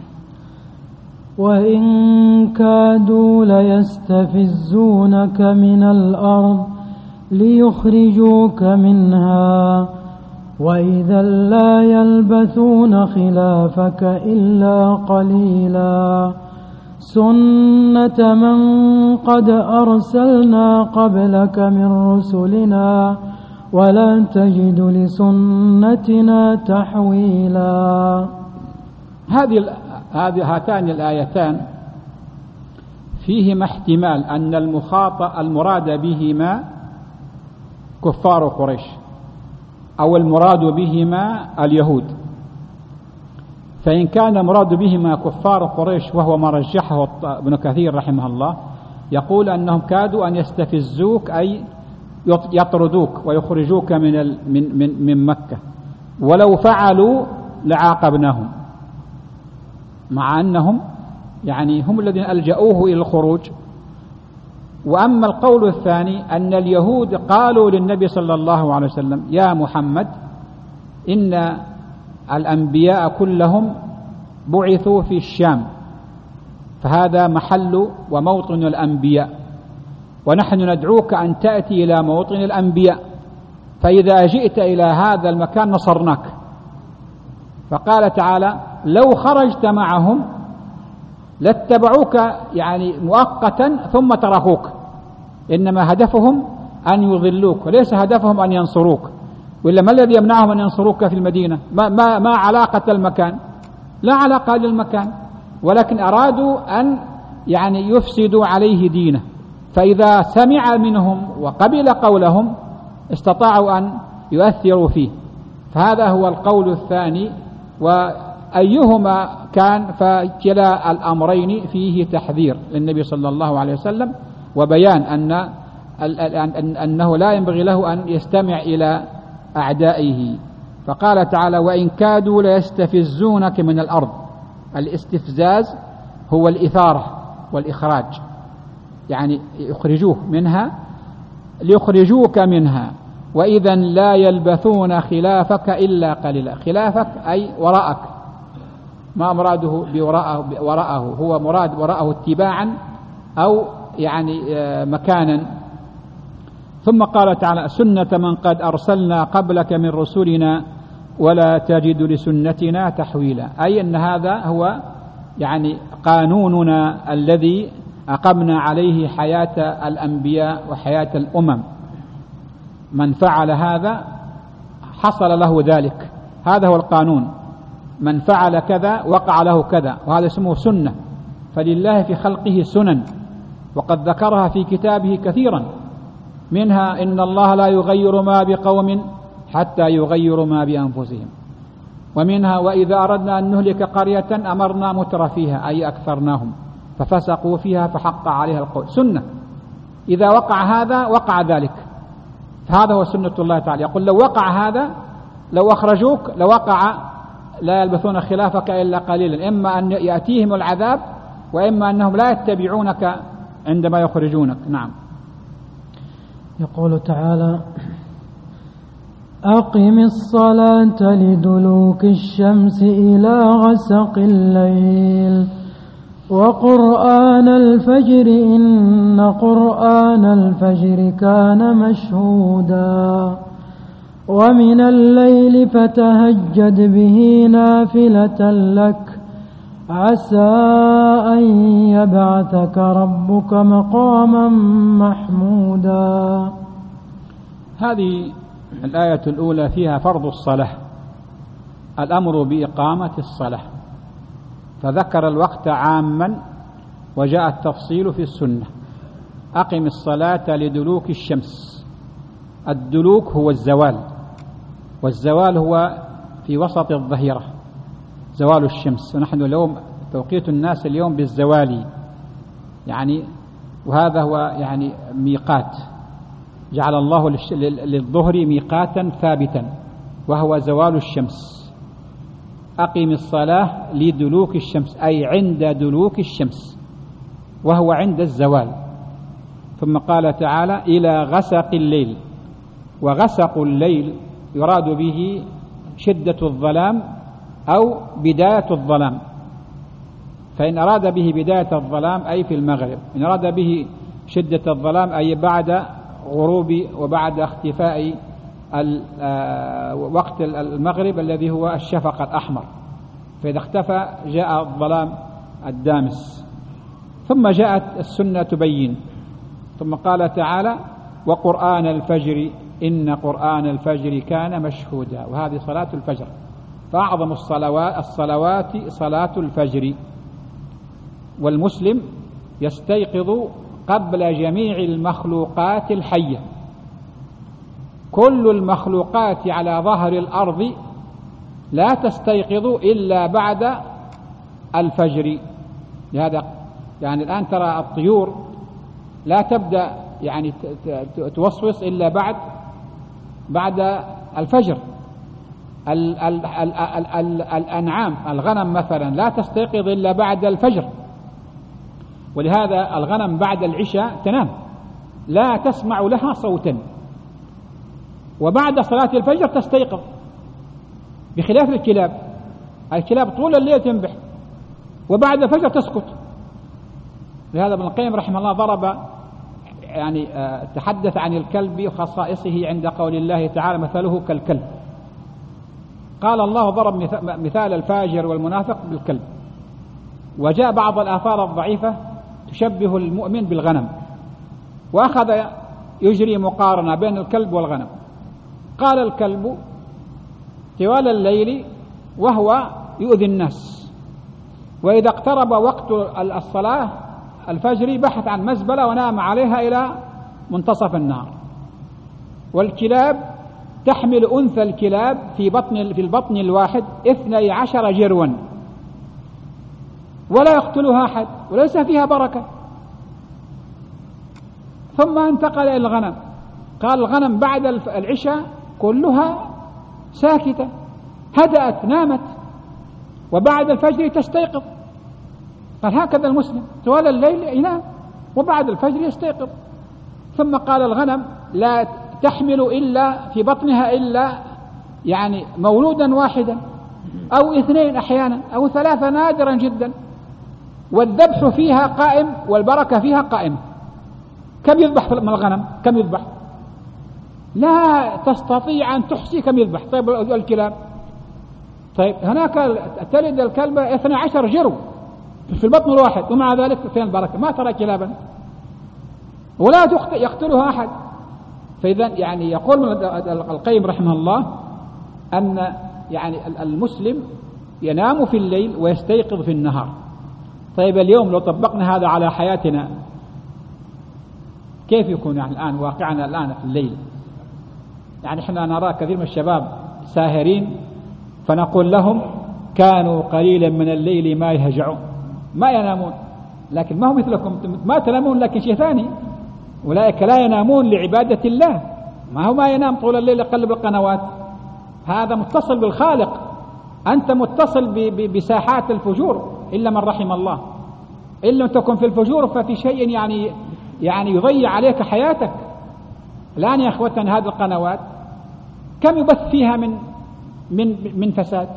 وإن كادوا ليستفزونك من الأرض ليخرجوك منها وإذا لا يلبثون خلافك إلا قليلا سنة من قد أرسلنا قبلك من رسلنا ولا تجد لسنتنا تحويلا. هاتان الآيتان فيهما احتمال أن المراد بهما كفار قريش أو المراد بهما اليهود. فإن كان المراد بهما كفار قريش وهو ما رجحه ابن كثير رحمه الله، يقول أنهم كادوا أن يستفزوك أي يطردوك ويخرجوك من مكة، ولو فعلوا لعاقبناهم، مع أنهم يعني هم الذين ألجأوه إلى الخروج. وأما القول الثاني أن اليهود قالوا للنبي صلى الله عليه وسلم: يا محمد إن الأنبياء كلهم بعثوا في الشام، فهذا محل وموطن الأنبياء، ونحن ندعوك أن تأتي إلى موطن الأنبياء، فإذا جئت إلى هذا المكان نصرناك. فقال تعالى: لو خرجت معهم لاتبعوك يعني مؤقتا ثم تركوك، إنما هدفهم أن يضلوك وليس هدفهم أن ينصروك. وإلا ما الذي يمنعهم أن ينصروك في المدينة؟ ما علاقة المكان؟ لا علاقة للمكان، ولكن أرادوا أن يعني يفسدوا عليه دينه. فإذا سمع منهم وقبل قولهم استطاعوا أن يؤثروا فيه. فهذا هو القول الثاني، وأيهما كان فكلا الأمرين فيه تحذير للنبي صلى الله عليه وسلم وبيان أنه لا ينبغي له أن يستمع إلى أعدائه. فقال تعالى: وإن كادوا ليستفزونك من الأرض. الاستفزاز هو الإثارة والإخراج، يعني يخرجوك منها ليخرجوك منها، وإذا لا يلبثون خلافك إلا قليلا. خلافك أي وراءك، ما مراده وراءه، هو مراد وراءه اتباعا أو يعني مكانا. ثم قال تعالى: سنة من قد أرسلنا قبلك من رسلنا ولا تجد لسنتنا تحويلا، أي أن هذا هو يعني قانوننا الذي أقمنا عليه حياة الأنبياء وحياة الأمم. من فعل هذا حصل له ذلك، هذا هو القانون. من فعل كذا وقع له كذا، وهذا اسمه سنة. فلله في خلقه سنن، وقد ذكرها في كتابه كثيرا، منها إن الله لا يغير ما بقوم حتى يغيروا ما بأنفسهم، ومنها وإذا أردنا أن نهلك قرية أمرنا متر فيها أي أكثرناهم ففسقوا فيها فحق عليها القول. سنة، إذا وقع هذا وقع ذلك، فهذا هو سنة الله تعالى. يقول لو وقع هذا، لو أخرجوك لوقع، لا يلبثون خلافك إلا قليلا، إما أن يأتيهم العذاب وإما أنهم لا يتبعونك عندما يخرجونك. نعم. يقول تعالى: أقم الصلاة لدلوك الشمس إلى غسق الليل وقرآن الفجر إن قرآن الفجر كان مشهودا ومن الليل فتهجد به نافلة لك عسى أن يبعثك ربك مقاما محمودا. هذه الآية الأولى فيها فرض الصلاة، الأمر بإقامة الصلاة، فذكر الوقت عاما وجاء التفصيل في السنة. أقم الصلاة لدلوك الشمس. الدلوك هو الزوال، والزوال هو في وسط الظهيرة، زوال الشمس. ونحن اليوم توقيت الناس اليوم بالزوال يعني، وهذا هو يعني ميقات، جعل الله للظهر ميقاتا ثابتا وهو زوال الشمس. أقم الصلاة لدلوك الشمس أي عند دلوك الشمس، وهو عند الزوال. ثم قال تعالى: إلى غسق الليل. وغسق الليل يراد به شدة الظلام أو بداية الظلام، فإن أراد به بداية الظلام أي في المغرب، إن أراد به شدة الظلام أي بعد غروب وبعد اختفاء وقت المغرب الذي هو الشفق الأحمر، فإذا اختفى جاء الظلام الدامس. ثم جاءت السنة تبين. ثم قال تعالى: وقرآن الفجر إن قرآن الفجر كان مشهودا. وهذه صلاة الفجر، فأعظم الصلوات صلاة الفجر. والمسلم يستيقظ قبل جميع المخلوقات الحية. كل المخلوقات على ظهر الأرض لا تستيقظ إلا بعد الفجر. لهذا يعني الآن ترى الطيور لا تبدأ يعني توسوس إلا بعد الفجر. الأنعام الغنم مثلا لا تستيقظ إلا بعد الفجر، ولهذا الغنم بعد العشاء تنام لا تسمع لها صوتا، وبعد صلاة الفجر تستيقظ، بخلاف الكلاب طول الليل تنبح وبعد الفجر تسكت. لهذا ابن القيم رحمه الله ضرب يعني تحدث عن الكلب وخصائصه عند قول الله تعالى: مثله كالكلب. قال الله ضرب مثال الفاجر والمنافق بالكلب، وجاء بعض الآثار الضعيفة تشبه المؤمن بالغنم، وأخذ يجري مقارنة بين الكلب والغنم. قال: الكلب طوال الليل وهو يؤذي الناس، وإذا اقترب وقت الصلاة الفجر بحث عن مزبلة ونام عليها إلى منتصف النهار. والكلاب تحمل أنثى الكلاب في البطن الواحد 12 جروا ولا يقتلها أحد وليس فيها بركة. ثم انتقل إلى الغنم، قال: الغنم بعد العشاء كلها ساكتة هدأت نامت، وبعد الفجر تستيقظ. قال: هكذا المسلم طوال الليل ينام وبعد الفجر يستيقظ. ثم قال: الغنم لا تحمل إلا في بطنها إلا يعني مولودا واحدا أو 2 أحيانا أو 3 نادرا جدا، والذبح فيها قائم والبركة فيها قائمة. كم يذبح من الغنم؟ كم يذبح؟ لا تستطيع أن تحصي كم يذبح. طيب الكلاب، طيب هناك تلد الكلبة 12 جرو في البطن الواحد، ومع ذلك فين البركة؟ ما ترى كلابا ولا يقتلها أحد. فإذا يعني يقول القيم رحمه الله أن يعني المسلم ينام في الليل ويستيقظ في النهار. طيب اليوم لو طبقنا هذا على حياتنا كيف يكون يعني الآن واقعنا الآن في الليل؟ يعني احنا نرى كثير من الشباب ساهرين فنقول لهم كانوا قليلا من الليل ما يهجعون، ما ينامون. لكن ما هو مثلكم، ما تنامون لكن شيء ثاني. أولئك لا ينامون لعبادة الله، ما هو ما ينام طول الليل يقلب القنوات، هذا متصل بالخالق. أنت متصل بساحات الفجور إلا من رحم الله. إن لم تكن في الفجور ففي شيء يعني يضيع عليك حياتك. الآن يا أخوتنا هذه القنوات كم يبث فيها من فساد.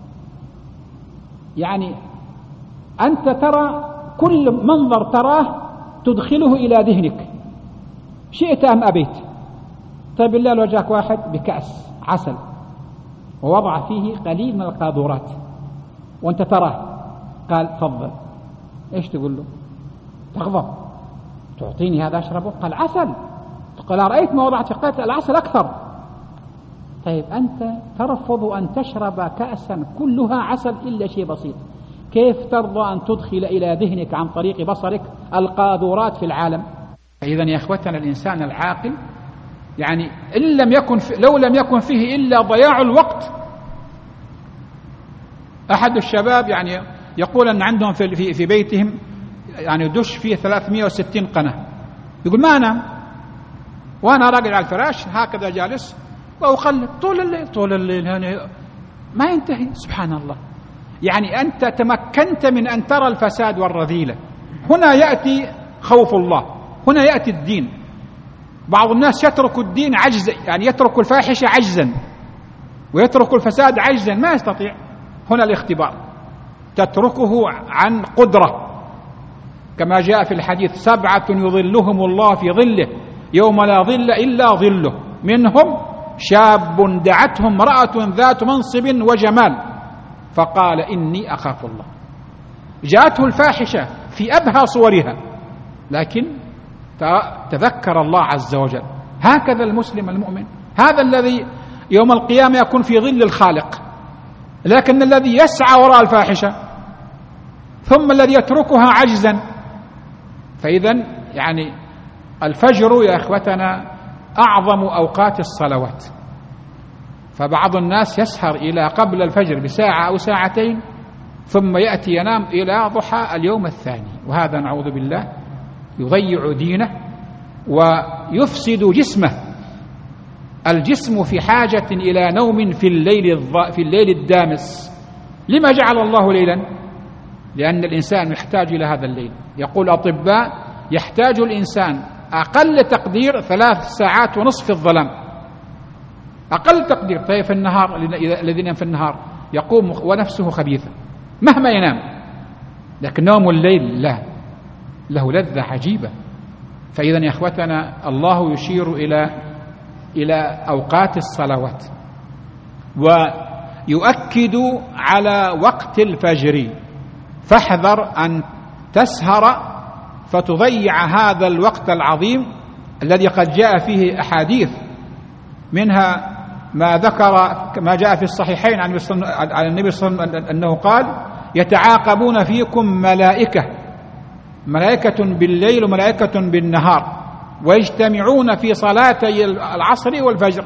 يعني أنت ترى كل منظر تراه تدخله إلى ذهنك شئت أم أبيت. طيب بالله لو جاك واحد بكأس عسل ووضع فيه قليل من القاذورات وأنت تراه قال تفضل، إيش تقول له؟ تغضب، تعطيني هذا أشربه؟ قال عسل. قال رأيت ما وضعت في العسل أكثر. طيب أنت ترفض أن تشرب كأسا كلها عسل إلا شيء بسيط، كيف ترضى أن تدخل إلى ذهنك عن طريق بصرك القاذورات في العالم؟ إذا يا إخوتنا الإنسان العاقل يعني لو لم يكن فيه إلا ضياع الوقت. أحد الشباب يعني يقول أن عندهم في بيتهم يعني دش فيه 360 قناة، يقول ما أنام وأنا راقد على الفراش هكذا جالس وأقلب طول الليل يعني ما ينتهي. سبحان الله، يعني أنت تمكنت من أن ترى الفساد والرذيلة. هنا يأتي خوف الله، هنا يأتي الدين. بعض الناس يترك الدين عجزا، يعني يترك الفاحشة عجزا ويترك الفساد عجزا، ما يستطيع. هنا الاختبار، تتركه عن قدرة، كما جاء في الحديث 7 يظلهم الله في ظله يوم لا ظل إلا ظله، منهم شاب دعته امرأة ذات منصب وجمال فقال إني أخاف الله. جاءته الفاحشة في أبهى صورها لكن تذكر الله عز وجل. هكذا المسلم المؤمن، هذا الذي يوم القيامة يكون في ظل الخالق. لكن الذي يسعى وراء الفاحشة ثم الذي يتركها عجزا. فإذا يعني الفجر يا إخوتنا أعظم أوقات الصلوات، فبعض الناس يسهر إلى قبل الفجر بساعة أو ساعتين ثم يأتي ينام إلى ضحى اليوم الثاني، وهذا نعوذ بالله يضيع دينه ويفسد جسمه. الجسم في حاجة إلى نوم في الليل الدامس. لما جعل الله ليلا؟ لأن الإنسان يحتاج إلى هذا الليل. يقول الأطباء يحتاج الإنسان أقل تقدير 3 ساعات ونصف في الظلام، أقل تقدير. طيب في النهار الذين ينام في النهار يقوم ونفسه خبيثة مهما ينام، لكن نوم الليل له لذة عجيبة. فإذا يا إخوتنا الله يشير إلى أوقات الصلوات ويؤكد على وقت الفجر، فاحذر أن تسهر فتضيع هذا الوقت العظيم الذي قد جاء فيه أحاديث، منها ما جاء في الصحيحين عن النبي صلى الله عليه وسلم أنه قال يتعاقبون فيكم ملائكة بالليل وملائكة بالنهار ويجتمعون في صلاتي العصر والفجر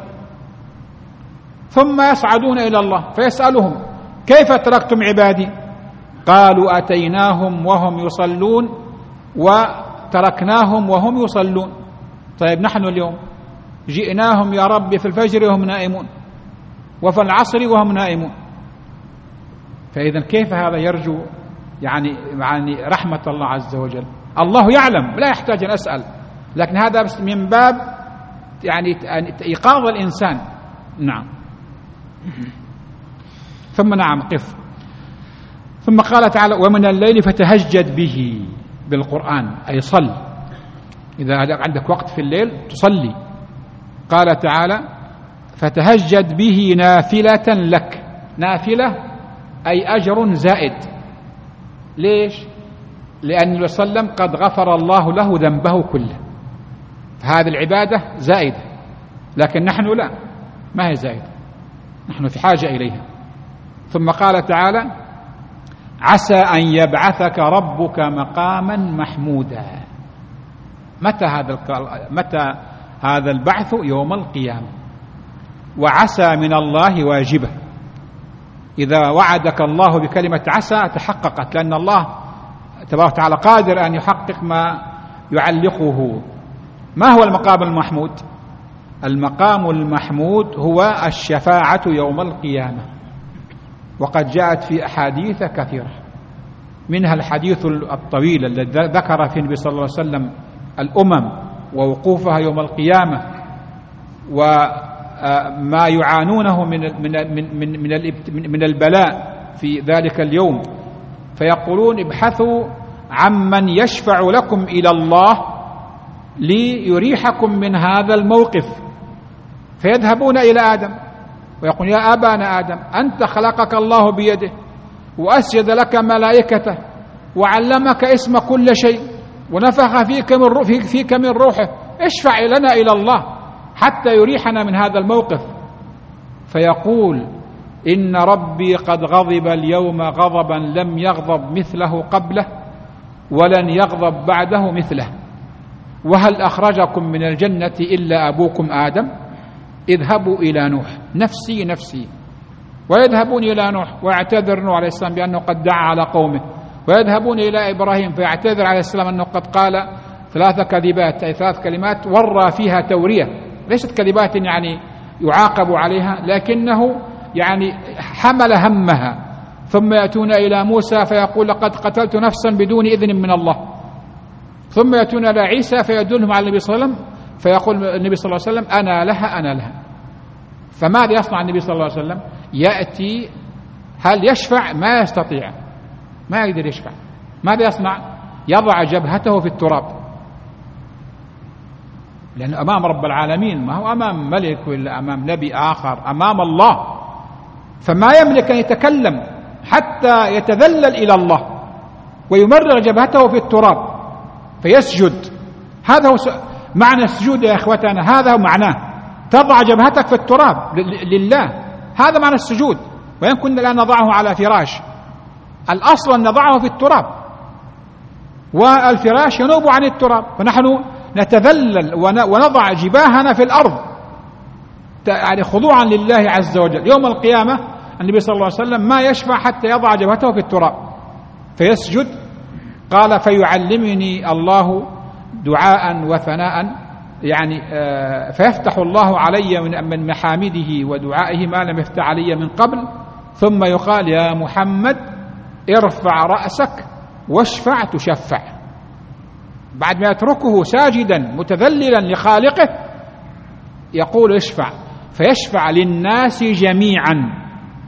ثم يصعدون إلى الله فيسألهم كيف تركتم عبادي؟ قالوا أتيناهم وهم يصلون وتركناهم وهم يصلون. طيب نحن اليوم جئناهم يا رب في الفجر وهم نائمون وفي العصر وهم نائمون. فإذا كيف هذا يرجو يعني رحمة الله عز وجل؟ الله يعلم لا يحتاج أن أسأل، لكن هذا من باب يعني إيقاظ الإنسان. نعم. ثم قف. ثم قال تعالى ومن الليل فتهجد به بالقرآن، أي صل. إذا عندك وقت في الليل تصلي. قال تعالى فتهجد به نافلة لك. نافلة أي أجر زائد. ليش؟ لأن النبي صلى الله عليه وسلم قد غفر الله له ذنبه كله، فهذه العبادة زائدة، لكن نحن لا، ما هي زائدة، نحن في حاجة إليها. ثم قال تعالى: عسى أن يبعثك ربك مقاما محمودا. متى هذا البعث؟ يوم القيامة. وعسى من الله واجبة، إذا وعدك الله بكلمة عسى تحققت، لأن الله تبارك وتعالى قادر أن يحقق ما يعلقه. ما هو المقام المحمود؟ المقام المحمود هو الشفاعة يوم القيامة، وقد جاءت في أحاديث كثيرة، منها الحديث الطويل الذي ذكر فيه النبي صلى الله عليه وسلم الأمم ووقوفها يوم القيامة وما يعانونه من البلاء في ذلك اليوم، فيقولون: ابحثوا عمن يشفع لكم إلى الله ليريحكم من هذا الموقف. فيذهبون إلى آدم ويقول: يا أبانا آدم، أنت خلقك الله بيده وأسجد لك ملائكته وعلمك اسم كل شيء ونفخ فيك من روحه، اشفع لنا إلى الله حتى يريحنا من هذا الموقف. فيقول: إن ربي قد غضب اليوم غضبا لم يغضب مثله قبله ولن يغضب بعده مثله، وهل أخرجكم من الجنة إلا أبوكم آدم؟ اذهبوا إلى نوح، نفسي نفسي. ويذهبون إلى نوح ويعتذر نوح عليه السلام بأنه قد دعا على قومه، ويذهبون إلى إبراهيم فيعتذر عليه السلام أنه قد قال 3 كذبات، أي 3 كلمات ورى فيها تورية، ليست كذبات يعني يعاقب عليها، لكنه يعني حمل همها. ثم يأتون إلى موسى فيقول: لقد قتلت نفسا بدون إذن من الله. ثم يأتون إلى عيسى فيدلهم على النبي صلى الله عليه وسلم، فيقول النبي صلى الله عليه وسلم: أنا لها أنا لها. فماذا يصنع النبي صلى الله عليه وسلم؟ يأتي، هل يشفع؟ ما يستطيع، ما يقدر يشفع. ماذا يصنع؟ يضع جبهته في التراب، لأنه أمام رب العالمين، ما هو أمام ملك ولا أمام نبي آخر، أمام الله، فما يملك أن يتكلم حتى يتذلل إلى الله ويمرغ جبهته في التراب فيسجد. هذا هو معنى السجود يا إخوتنا، هذا هو معناه، تضع جبهتك في التراب لله، هذا معنى السجود. وإن كنا لا نضعه على فراش، الأصل أن نضعه في التراب، والفراش ينوب عن التراب، فنحن نتذلل ونضع جباهنا في الأرض يعني خضوعا لله عز وجل. يوم القيامة النبي صلى الله عليه وسلم ما يشفع حتى يضع جبهته في التراب فيسجد. قال: فيعلمني الله دعاء وثناء، يعني فيفتح الله علي من محامده ودعائه ما لم يفتح علي من قبل، ثم يقال: يا محمد ارفع رأسك واشفع تشفع. بعد ما يتركه ساجدا متذللا لخالقه يقول: اشفع، فيشفع للناس جميعا،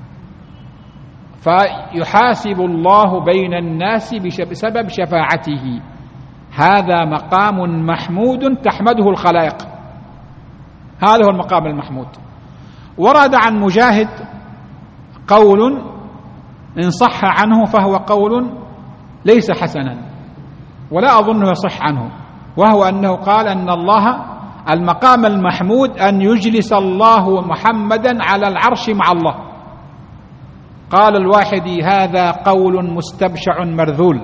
فيحاسب الله بين الناس بسبب شفاعته. هذا مقام محمود تحمده الخلائق، هذا هو المقام المحمود. ورد عن مجاهد قول إن صح عنه فهو قول ليس حسنا، ولا أظنه يصح عنه، وهو أنه قال أن الله المقام المحمود أن يجلس الله محمدا على العرش مع الله. قال الواحدي: هذا قول مستبشع مرذول،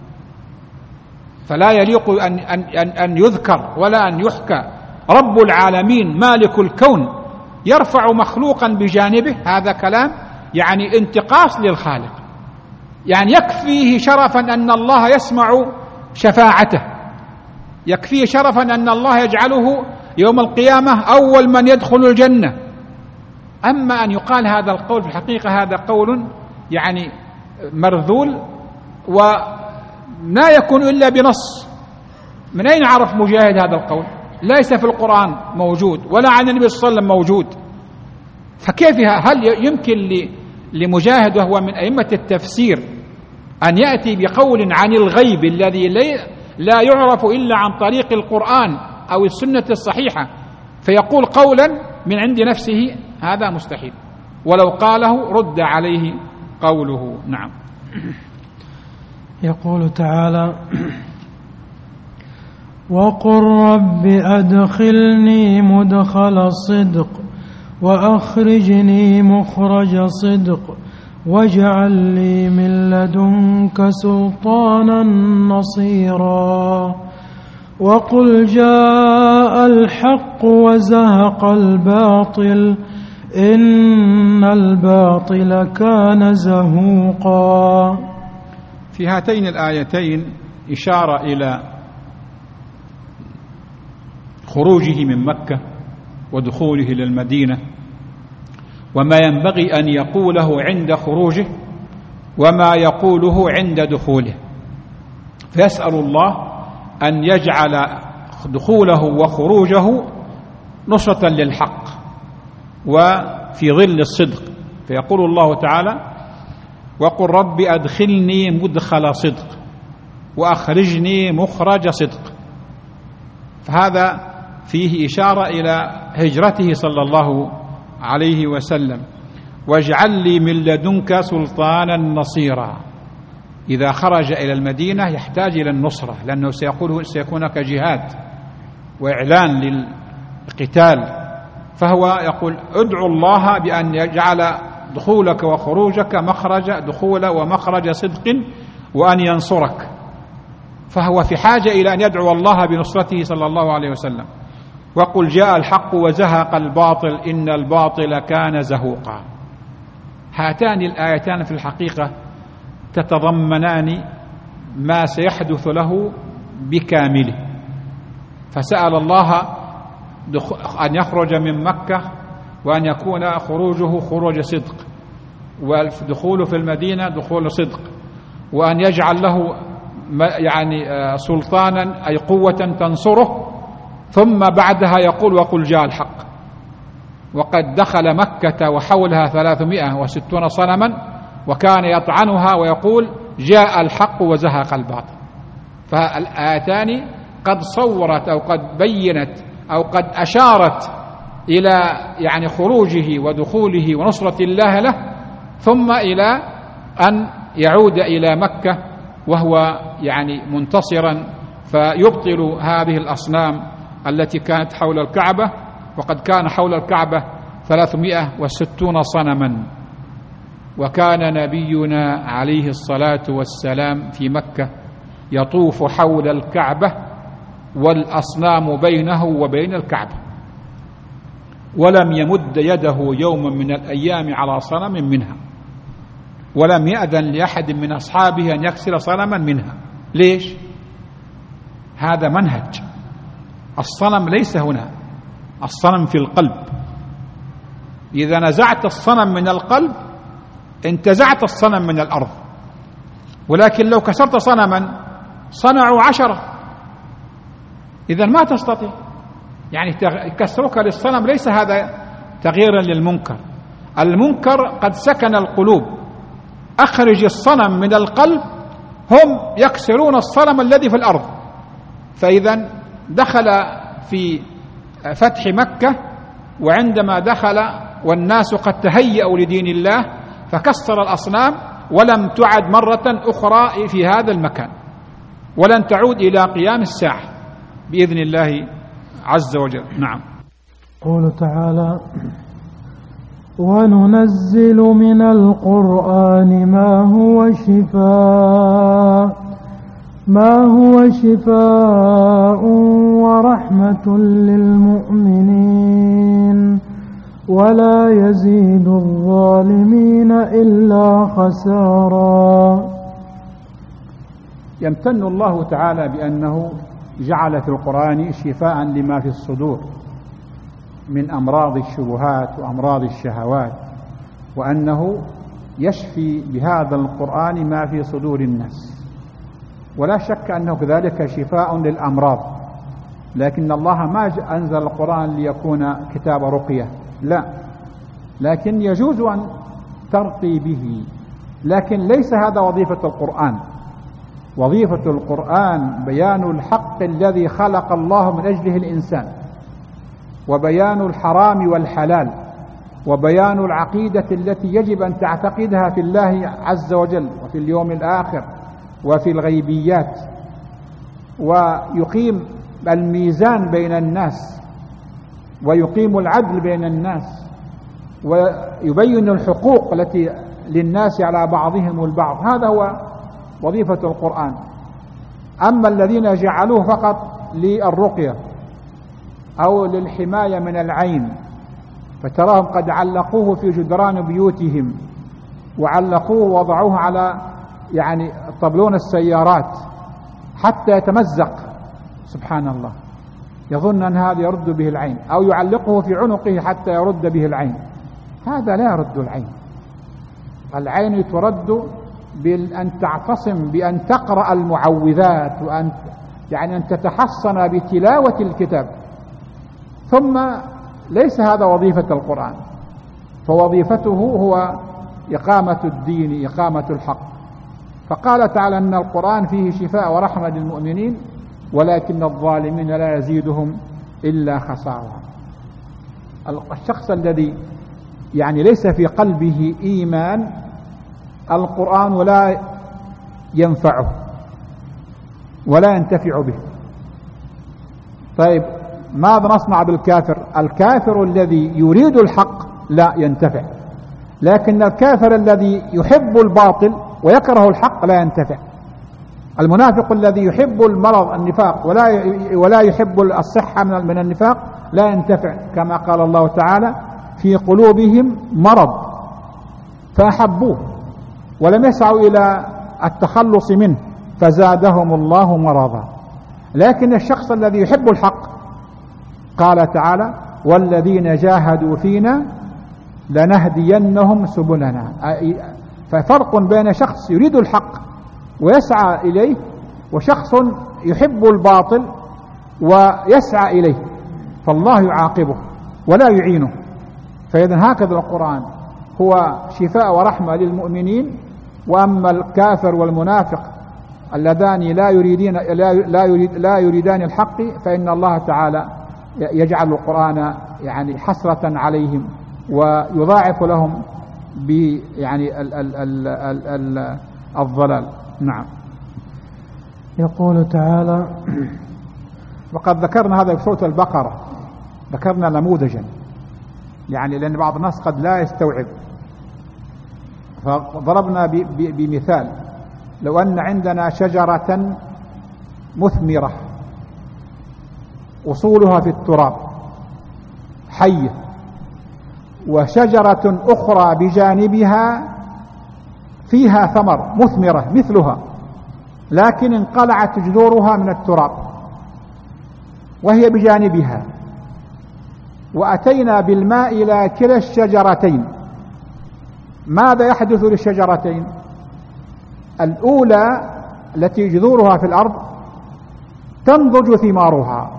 فلا يليق أن يذكر ولا أن يحكى. رب العالمين مالك الكون يرفع مخلوقا بجانبه، هذا كلام يعني انتقاص للخالق. يعني يكفيه شرفا أن الله يسمع شفاعته، يكفيه شرفا أن الله يجعله يوم القيامة أول من يدخل الجنة. أما أن يقال هذا القول، في الحقيقة هذا قول يعني مرذول، ولا يكون إلا بنص. من أين عرف مجاهد هذا القول؟ ليس في القرآن موجود ولا عن النبي صلى الله عليه وسلم موجود. فكيف هل يمكن لمجاهد وهو من أئمة التفسير أن يأتي بقول عن الغيب الذي لا يعرف إلا عن طريق القرآن أو السنة الصحيحة فيقول قولا من عند نفسه؟ هذا مستحيل، ولو قاله رد عليه قوله. نعم. يقول تعالى: وقل رب أدخلني مدخل صدق وأخرجني مخرج صدق واجعل لي من لدنك سلطانا نصيرا وقل جاء الحق وزهق الباطل إن الباطل كان زهوقا. في هاتين الآيتين إشارة إلى خروجه من مكة ودخوله للمدينة وما ينبغي أن يقوله عند خروجه وما يقوله عند دخوله، فيسأل الله أن يجعل دخوله وخروجه نصرة للحق وفي ظل الصدق. فيقول الله تعالى: وقل رب أدخلني مدخل صدق وأخرجني مخرج صدق. فهذا فيه إشارة إلى هجرته صلى الله عليه وسلم. واجعل لي من لدنك سلطانا نصيرا. إذا خرج إلى المدينة يحتاج إلى النصرة، لأنه سيكون هناك جهاد وإعلان للقتال، فهو يقول ادعو الله بأن يجعل دخولك وخروجك دخول ومخرج صدق وأن ينصرك، فهو في حاجة إلى أن يدعو الله بنصرته صلى الله عليه وسلم. وقل جاء الحق وزهق الباطل إن الباطل كان زهوقا. هاتان الآيتان في الحقيقة تتضمنان ما سيحدث له بكامله، فسأل الله أن يخرج من مكة وأن يكون خروجه خروج صدق ودخوله في المدينة دخول صدق، وأن يجعل له سلطانا أي قوة تنصره، ثم بعدها يقول وقل جاء الحق. وقد دخل مكة وحولها 360 صنما وكان يطعنها ويقول جاء الحق وزهق الباطل. فالآيتان قد صورت أو قد بينت أو قد أشارت إلى خروجه ودخوله ونصرة الله له، ثم إلى أن يعود إلى مكة وهو منتصرا فيبطل هذه الأصنام التي كانت حول الكعبة، وقد كان حول الكعبة 360 صنما. وكان نبينا عليه الصلاة والسلام في مكة يطوف حول الكعبة والأصنام بينه وبين الكعبة، ولم يمد يده يوما من الأيام على صنم منها، ولم يأذن لأحد من أصحابه أن يكسر صنما منها. ليش؟ هذا منهج. الصنم ليس هنا، الصنم في القلب. إذا نزعت الصنم من القلب انتزعت الصنم من الأرض. ولكن لو كسرت صنما صنعوا 10، إذا ما تستطيع. كسرك للصنم ليس هذا تغييرا للمنكر. المنكر قد سكن القلوب. أخرج الصنم من القلب، هم يكسرون الصنم الذي في الأرض. فإذا دخل في فتح مكة، وعندما دخل والناس قد تهيأوا لدين الله فكسر الأصنام، ولم تعد مرة أخرى في هذا المكان، ولن تعود إلى قيام الساعة بإذن الله عز وجل. نعم. قول تعالى: وننزل من القرآن ما هو شفاء ورحمة للمؤمنين ولا يزيد الظالمين إلا خسارا. يمتن الله تعالى بأنه جعل في القرآن شفاء لما في الصدور من أمراض الشبهات وأمراض الشهوات، وأنه يشفي بهذا القرآن ما في صدور الناس. ولا شك أنه كذلك شفاء للأمراض، لكن الله ما أنزل القرآن ليكون كتاب رقية، لا، لكن يجوز أن ترقي به، لكن ليس هذا وظيفة القرآن. وظيفة القرآن بيان الحق الذي خلق الله من أجله الإنسان، وبيان الحرام والحلال، وبيان العقيدة التي يجب أن تعتقدها في الله عز وجل وفي اليوم الآخر وفي الغيبيات، ويقيم الميزان بين الناس، ويقيم العدل بين الناس، ويبين الحقوق التي للناس على بعضهم البعض. هذا هو وظيفة القرآن. أما الذين جعلوه فقط للرقية أو للحماية من العين، فتراهم قد علقوه في جدران بيوتهم، وعلقوه ووضعوه على يعني طبلون السيارات حتى يتمزق، سبحان الله، يظن أن هذا يرد به العين، أو يعلقه في عنقه حتى يرد به العين. هذا لا يرد العين. العين ترد بأن تعتصم، بأن تقرأ المعوذات، وأن يعني أن تتحصن بتلاوة الكتاب. ثم ليس هذا وظيفة القرآن، فوظيفته هو إقامة الدين، إقامة الحق. فقال تعالى أن القرآن فيه شفاء ورحمة للمؤمنين ولكن الظالمين لا يزيدهم إلا خسارة. الشخص الذي يعني ليس في قلبه إيمان، القرآن لا ينفعه ولا ينتفع به. طيب ماذا نصنع بالكافر؟ الكافر الذي يريد الحق لا ينتفع، لكن الكافر الذي يحب الباطل ويكره الحق لا ينتفع. المنافق الذي يحب المرض النفاق ولا يحب الصحة من النفاق لا ينتفع، كما قال الله تعالى في قلوبهم مرض فأحبوه ولم يسعوا إلى التخلص منه فزادهم الله مرضا. لكن الشخص الذي يحب الحق قال تعالى والذين جاهدوا فينا لنهدينهم سبلنا. ففرق بين شخص يريد الحق ويسعى إليه وشخص يحب الباطل ويسعى إليه، فالله يعاقبه ولا يعينه. فإذا هكذا القرآن هو شفاء ورحمة للمؤمنين. وأما الكافر والمنافق اللذان لا يريدان الحق فإن الله تعالى يجعل القرآن يعني حسرة عليهم ويضاعف لهم يعني الضلال. نعم. يقول تعالى وقد ذكرنا هذا في سورة البقرة، ذكرنا نموذجا يعني لأن بعض الناس قد لا يستوعب، فضربنا بمثال. لو أن عندنا شجرة مثمرة أصولها في التراب حية، وشجرة أخرى بجانبها فيها ثمر مثمرة مثلها لكن انقلعت جذورها من التراب وهي بجانبها، وأتينا بالماء إلى كلا الشجرتين، ماذا يحدث للشجرتين؟ الأولى التي جذورها في الأرض تنضج ثمارها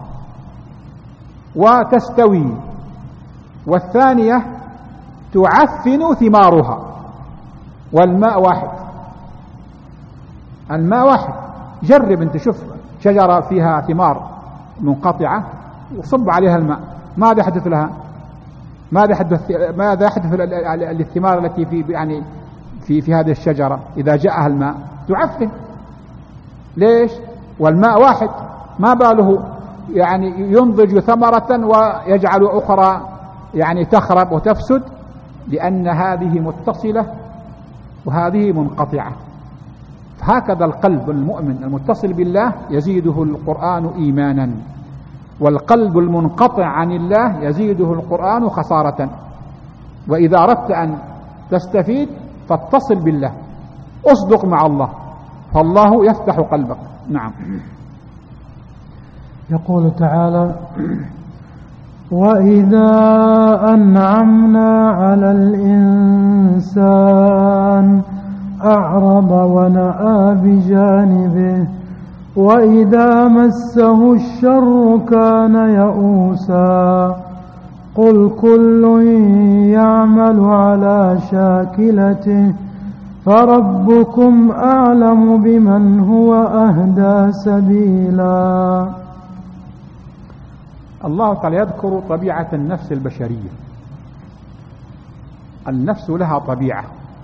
وتستوي، والثانية تعفن ثمارها، والماء واحد. الماء واحد. جرب انت، شوف شجرة فيها ثمار منقطعة وصب عليها الماء، ماذا يحدث لها؟ ماذا يحدث للثمار التي في هذه الشجرة إذا جاءها الماء؟ تعفن. ليش؟ والماء واحد، ما باله يعني ينضج ثمرة ويجعل أخرى يعني تخرب وتفسد، لأن هذه متصلة وهذه منقطعة. هكذا القلب المؤمن المتصل بالله يزيده القرآن إيمانا، والقلب المنقطع عن الله يزيده القرآن خسارة. وإذا أردت أن تستفيد فاتصل بالله، أصدق مع الله، فالله يفتح قلبك. نعم. يقول تعالى وإذا أنعمنا على الإنسان أعرض ونأى بجانبه وإذا مسه الشر كان يئوسا قل كل يعمل على شاكلته فربكم أعلم بمن هو أهدى سبيلا. الله تعالى يذكر طبيعة النفس البشرية. النفس لها طبيعة،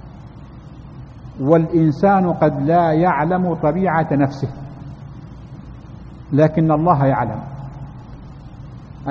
والإنسان قد لا يعلم طبيعة نفسه، لكن الله يعلم.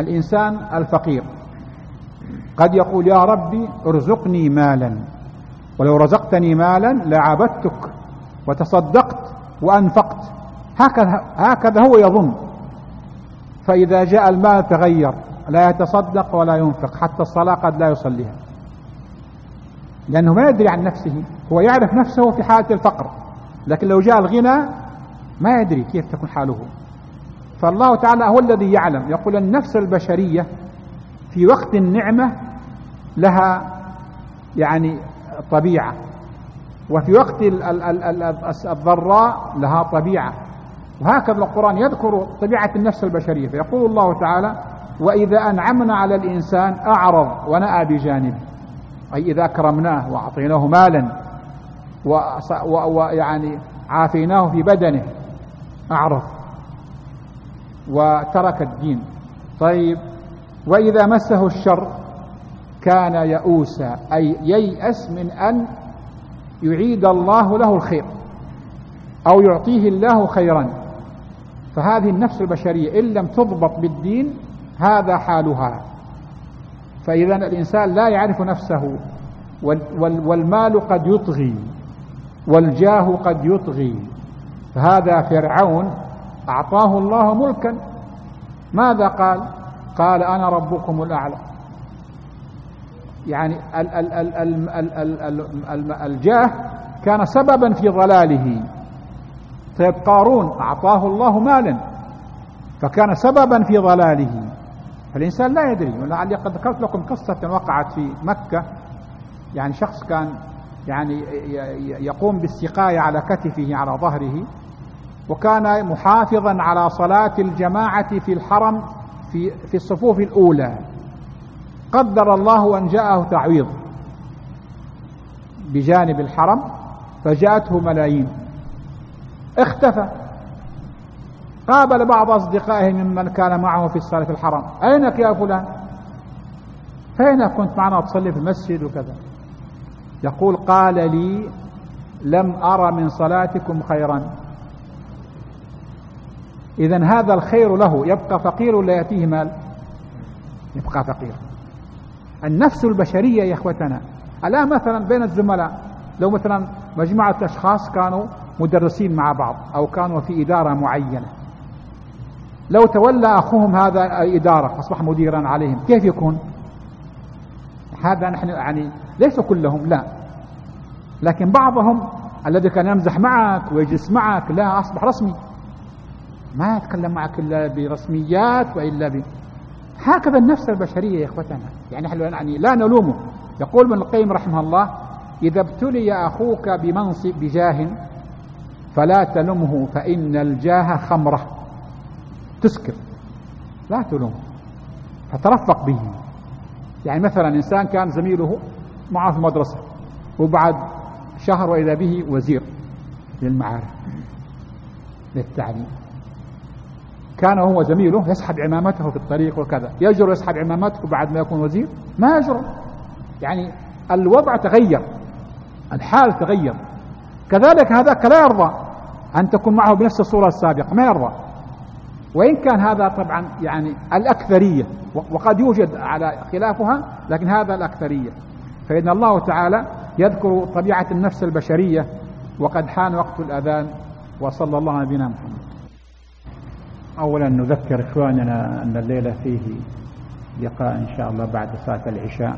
الإنسان الفقير قد يقول يا ربي ارزقني مالا، ولو رزقتني مالا لعبدتك وتصدقت وأنفقت. هكذا هو يظن. فإذا جاء المال تغير، لا يتصدق ولا ينفق، حتى الصلاة قد لا يصليها، لأنه ما يدري عن نفسه. هو يعرف نفسه في حالة الفقر، لكن لو جاء الغنى ما يدري كيف تكون حاله. فالله تعالى هو الذي يعلم. يقول النفس البشرية في وقت النعمة لها يعني طبيعة، وفي وقت الضراء لها طبيعة، وهكذا القرآن يذكر طبيعة النفس البشرية. فيقول الله تعالى: وإذا أنعمنا على الإنسان أعرض ونأى بجانبه، أي إذا أكرمناه وأعطيناه مالا ويعني عافيناه في بدنه أعرض وترك الدين. طيب، وإذا مسه الشر كان يئوسا، أي ييأس من أن يعيد الله له الخير أو يعطيه الله خيرا. فهذه النفس البشرية إن لم تضبط بالدين هذا حالها. فإذا الإنسان لا يعرف نفسه، والمال قد يطغي والجاه قد يطغي. فهذا فرعون أعطاه الله ملكا، ماذا قال؟ قال أنا ربكم الأعلى. يعني الجاه كان سببا في ضلاله. طيب، قارون أعطاه الله مالا فكان سببا في ضلاله. فالإنسان لا يدري. ولعلي قد ذكرت لكم قصة وقعت في مكة. يعني شخص كان يعني يقوم بالسقاية على كتفه على ظهره، وكان محافظا على صلاة الجماعة في الحرم في الصفوف الأولى. قدر الله أن جاءه تعويض بجانب الحرم فجاءته ملايين، اختفى. قابل بعض أصدقائه ممن كان معه في الصلاة في الحرم: أينك يا فلان؟ فأين كنت معنا تصلي في المسجد وكذا؟ يقول: قال لي: لم أرى من صلاتكم خيرا. إذن هذا الخير له يبقى فقير ولا يأتيه مال؟ يبقى فقير. النفس البشرية يا إخوتنا، الآن مثلا بين الزملاء، لو مثلا مجموعة أشخاص كانوا مدرسين مع بعض أو كانوا في إدارة معينة، لو تولى أخوهم هذا الإدارة أصبح مديرا عليهم، كيف يكون؟ هذا نحن يعني ليس كلهم، لا، لكن بعضهم الذي كان يمزح معك ويجلس معك لا، أصبح رسمي، ما يتكلم معك إلا برسميات وإلا هكذا النفس البشرية يا إخوتنا. يعني نحن يعني لا نلومه. يقول ابن القيم رحمه الله: إذا ابتلي أخوك بمنصب بجاه فلا تلمه، فإن الجاه خمرة تسكر، لا تلومه، فترفق به. يعني مثلا إنسان كان زميله معه في المدرسة، وبعد شهر وإذا به وزير للمعارف للتعليم، كان هو زميله يسحب عمامته في الطريق وكذا، يجر يسحب عمامته بعد ما يكون وزير؟ ما يجر. يعني الوضع تغير، الحال تغير. كذلك هذاك لا يرضى أن تكون معه بنفس الصورة السابقة، ما يرضى. وإن كان هذا طبعا يعني الأكثرية، وقد يوجد على خلافها، لكن هذا الأكثرية. فإن الله تعالى يذكر طبيعة النفس البشرية. وقد حان وقت الأذان، وصلى الله على نبينا محمد. أولا نذكر إخواننا أن الليلة فيه لقاء إن شاء الله بعد صلاة العشاء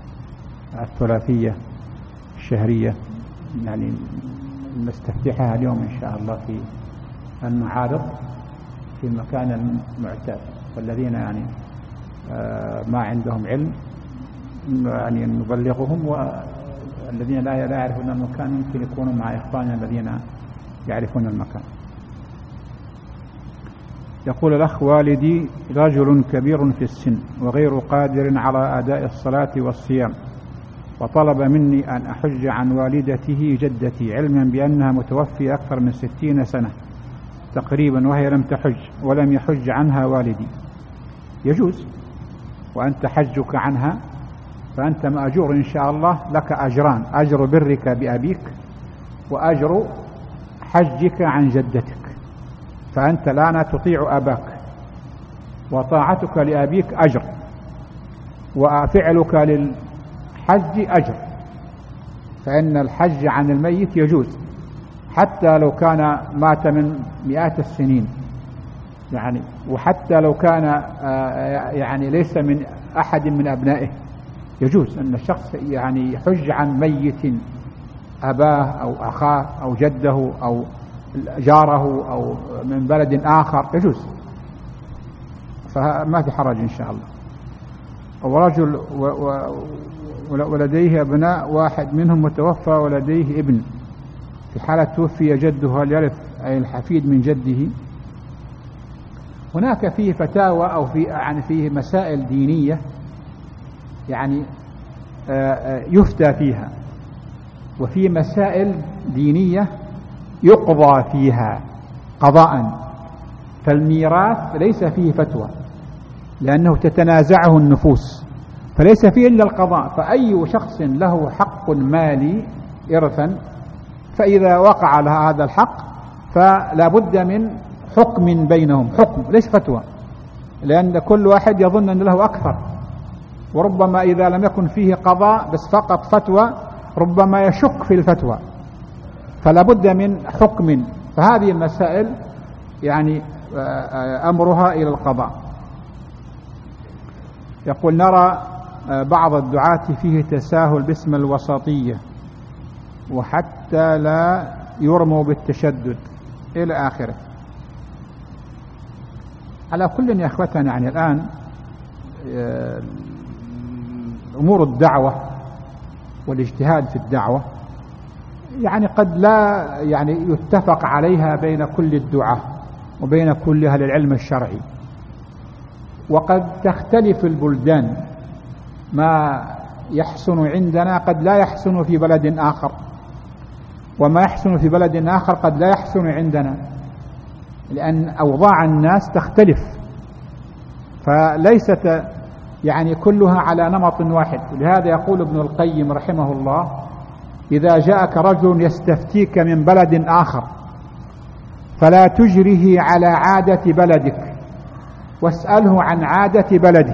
الثلاثية الشهرية، يعني نستفتحها اليوم إن شاء الله في المعارض في المكان المعتاد. والذين يعني ما عندهم علم يعني نبلغهم، والذين لا يعرفون المكان يمكن يكونوا مع إخواننا الذين يعرفون المكان. يقول الأخ: والدي رجل كبير في السن وغير قادر على أداء الصلاة والصيام، وطلب مني أن أحج عن والدته جدتي، علما بأنها متوفية أكثر من 60 سنة تقريبا وهي لم تحج ولم يحج عنها والدي. يجوز، وأنت حجك عنها فأنت مأجور إن شاء الله، لك أجران: أجر برك بأبيك وأجر حجك عن جدتك. فأنت الآن تطيع أباك، وطاعتك لأبيك أجر، وفعلك للحج أجر. فإن الحج عن الميت يجوز حتى لو كان مات من مئات السنين يعني، وحتى لو كان يعني ليس من أحد من أبنائه يجوز أن الشخص يعني يحج عن ميت أباه أو أخاه أو جده أو جاره أو من بلد آخر يجوز، فما في حرج إن شاء الله. ورجل ولديه أبناء، واحد منهم متوفى ولديه ابن، في حالة توفي جده هل يرث أي الحفيد من جده؟ هناك فيه فتاوى أو فيه مسائل دينية يعني يفتى فيها، وفي مسائل دينية يقضى فيها قضاء. فالميراث ليس فيه فتوى لأنه تتنازعه النفوس، فليس فيه إلا القضاء. فأي شخص له حق مالي إرثا، فإذا وقع لها هذا الحق فلا بد من حكم بينهم، حكم ليس فتوى، لأن كل واحد يظن أن له أكثر، وربما إذا لم يكن فيه قضاء بس فقط فتوى ربما يشك في الفتوى، فلا بد من حكم. فهذه المسائل يعني أمرها إلى القضاء. يقول: نرى بعض الدعاة فيه تساهل باسم الوسطية وحتى لا يرموا بالتشدد إلى آخره. على كل يا أخوتنا يعني الآن أمور الدعوة والاجتهاد في الدعوة يعني قد لا يعني يتفق عليها بين كل الدعاة وبين كل أهل العلم الشرعي، وقد تختلف البلدان، ما يحسن عندنا قد لا يحسن في بلد آخر، وما يحسن في بلد آخر قد لا يحسن عندنا، لأن أوضاع الناس تختلف، فليست يعني كلها على نمط واحد. لهذا يقول ابن القيم رحمه الله: إذا جاءك رجل يستفتيك من بلد آخر فلا تجره على عادة بلدك، واسأله عن عادة بلده.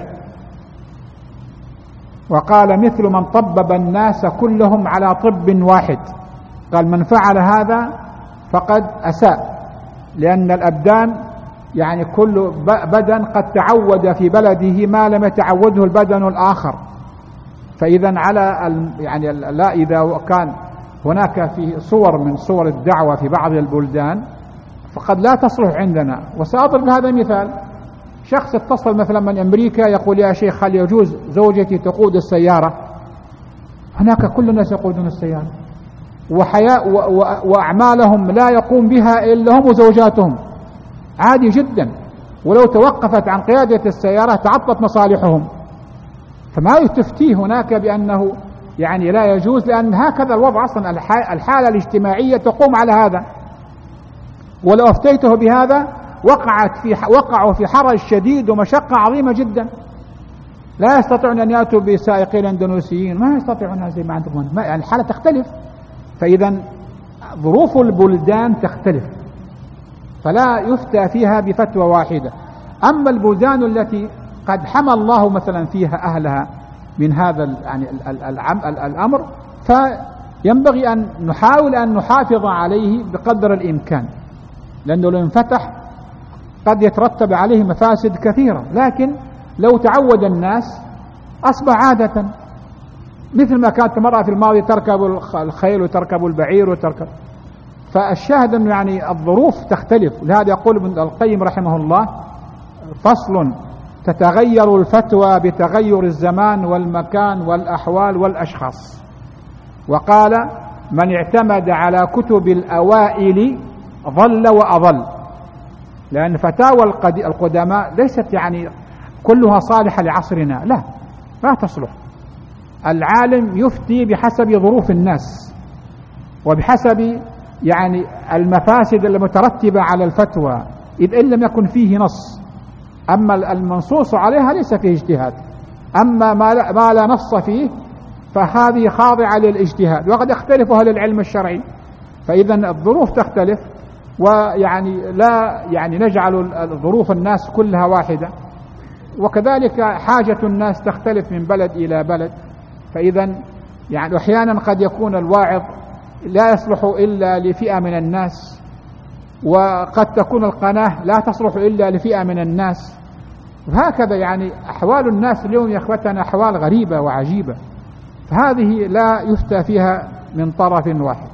وقال: مثل من طبب الناس كلهم على طب واحد، قال: من فعل هذا فقد أساء، لأن الأبدان يعني كل بدن قد تعود في بلده ما لم يتعوده البدن الآخر. فإذا على يعني لا، إذا كان هناك في صور من صور الدعوة في بعض البلدان فقد لا تصلح عندنا. وسأضرب هذا مثال: شخص اتصل مثلا من أمريكا يقول: يا شيخ هل يجوز زوجتي تقود السيارة؟ هناك كل الناس يقودون السيارة، وأعمالهم لا يقوم بها إلا هم وزوجاتهم، عادي جدا، ولو توقفت عن قيادة السيارة تعطلت مصالحهم. فما يتفتيه هناك بأنه يعني لا يجوز، لأن هكذا الوضع أصلا، الحالة الاجتماعية تقوم على هذا. ولو أفتيته بهذا وقعوا في حرج شديد ومشقة عظيمة جدا، لا يستطيعون أن يأتوا بسائقين اندونيسيين، ما يستطيعون زي ما عندكم، يعني الحالة تختلف. فإذا ظروف البلدان تختلف، فلا يفتى فيها بفتوى واحدة. أما البلدان التي قد حمى الله مثلا فيها أهلها من هذا يعني الأمر، فينبغي أن نحاول أن نحافظ عليه بقدر الإمكان، لأنه لو انفتح قد يترتب عليه مفاسد كثيرة. لكن لو تعود الناس أصبح عادة، مثل ما كانت المرأة في الماضي تركب الخيل وتركب البعير وتركب. فالشاهد أنه يعني الظروف تختلف. لهذا يقول ابن القيم رحمه الله: فصل: تتغير الفتوى بتغير الزمان والمكان والأحوال والأشخاص. وقال: من اعتمد على كتب الأوائل ضل وأضل، لأن فتاوى القدماء ليست يعني كلها صالحة لعصرنا، لا، لا تصلح. العالم يفتي بحسب ظروف الناس وبحسب يعني المفاسد المترتبة على الفتوى، إذ إن لم يكن فيه نص. أما المنصوص عليها ليس فيه اجتهاد، أما ما لا نص فيه فهذه خاضعة للاجتهاد، وقد يختلف أهل العلم الشرعي. فإذا الظروف تختلف، ويعني لا يعني نجعل ظروف الناس كلها واحدة، وكذلك حاجة الناس تختلف من بلد إلى بلد. فإذا يعني أحيانا قد يكون الواعظ لا يصلح إلا لفئة من الناس، وقد تكون القناة لا تصلح إلا لفئة من الناس، وهكذا. يعني أحوال الناس اليوم يا أخوتنا أحوال غريبة وعجيبة، فهذه لا يفتى فيها من طرف واحد.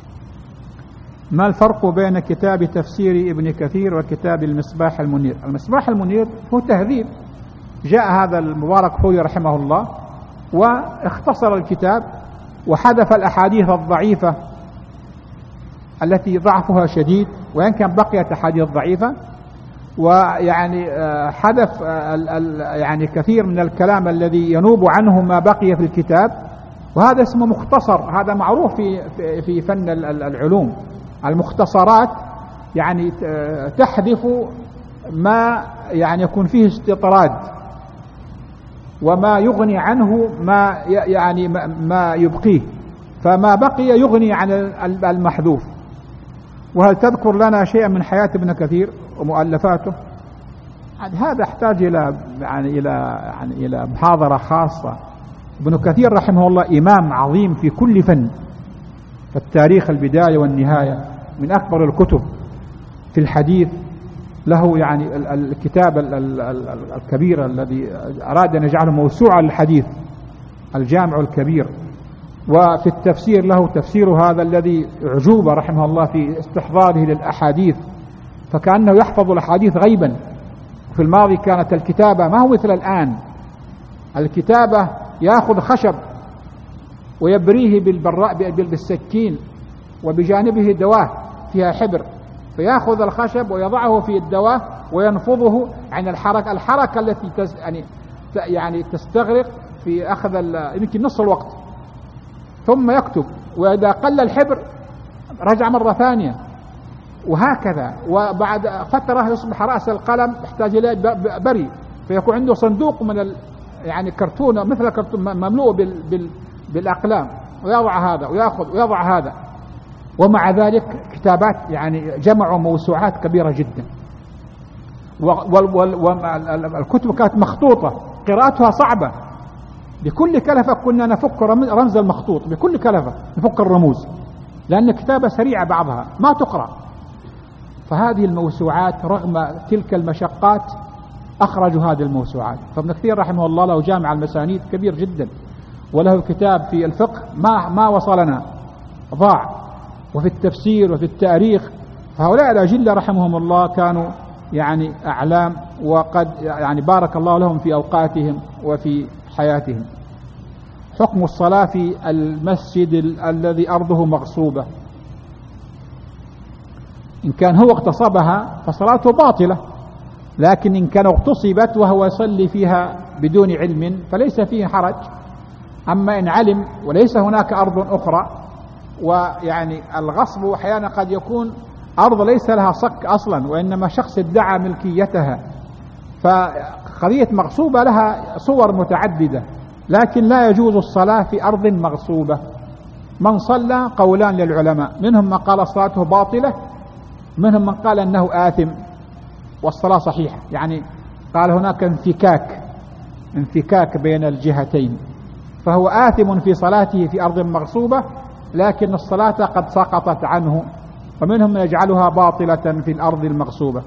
ما الفرق بين كتاب تفسير ابن كثير وكتاب المصباح المنير؟ المصباح المنير هو تهذيب، جاء هذا المبارك فوري رحمه الله واختصر الكتاب وحذف الأحاديث الضعيفة التي ضعفها شديد، وإن كان بقيت أحاديث ضعيفة، ويعني حذف يعني كثير من الكلام الذي ينوب عنه ما بقي في الكتاب، وهذا اسمه مختصر. هذا معروف في فن العلوم، المختصرات يعني تحذف ما يعني يكون فيه استطراد، وما يغني عنه ما يعني ما يبقيه، فما بقي يغني عن المحذوف. وهل تذكر لنا شيئا من حياة ابن كثير ومؤلفاته؟ هذا يحتاج إلى محاضرة خاصة. ابن كثير رحمه الله إمام عظيم في كل فن، فالتاريخ البداية والنهاية من أكبر الكتب في الحديث، له يعني الكتاب الكبير الذي أراد أن يجعله موسوعة للحديث، الجامع الكبير. وفي التفسير له تفسير هذا الذي أعجوبة رحمه الله في استحضاره للأحاديث، فكأنه يحفظ الأحاديث غيبا. في الماضي كانت الكتابة ما هو مثل الآن، الكتابة يأخذ خشب ويبريه بالسكين، وبجانبه دواه فيها حبر، فيأخذ الخشب ويضعه في الدواه وينفضه عن الحركة التي يعني تستغرق في أخذ يمكن نصف الوقت، ثم يكتب، وإذا قل الحبر رجع مرة ثانية، وهكذا. وبعد فترة يصبح رأس القلم يحتاج إلى بري، فيكون عنده صندوق من يعني كرتونة مثل كرتون مملوء بالأقلام، ويضع هذا ويأخذ ويضع هذا. ومع ذلك كتابات يعني جمعوا موسوعات كبيرة جدا، والكتب كانت مخطوطة قراءتها صعبة، بكل كلفة كنا نفك رمز المخطوط، بكل كلفة نفك الرموز، لأن الكتابة سريعة بعضها ما تقرأ. فهذه الموسوعات رغم تلك المشقات أخرجوا هذه الموسوعات. فابن كثير رحمه الله له جامع المسانيد كبير جدا، وله كتاب في الفقه ما وصلنا ضاع، وفي التفسير وفي التاريخ. فهؤلاء الأجلة رحمهم الله كانوا يعني أعلام، وقد يعني بارك الله لهم في أوقاتهم وفي حياتهم. حكم الصلاة في المسجد الذي أرضه مغصوبة، إن كان هو اغتصبها فصلاته باطلة، لكن إن كان اغتصبت وهو يصلي فيها بدون علم فليس فيه حرج. أما إن علم وليس هناك أرض أخرى، ويعني الغصب أحيانا قد يكون أرض ليس لها صك أصلا، وإنما شخص ادعى ملكيتها، فقضية مغصوبة لها صور متعددة، لكن لا يجوز الصلاة في أرض مغصوبة. من صلى قولان للعلماء، منهم من قال صلاته باطلة، منهم من قال أنه آثم والصلاة صحيحة، يعني قال هناك انفكاك بين الجهتين، فهو آثم في صلاته في أرض مغصوبة، لكن الصلاة قد سقطت عنه. ومنهم من يجعلها باطلة في الأرض المغصوبة.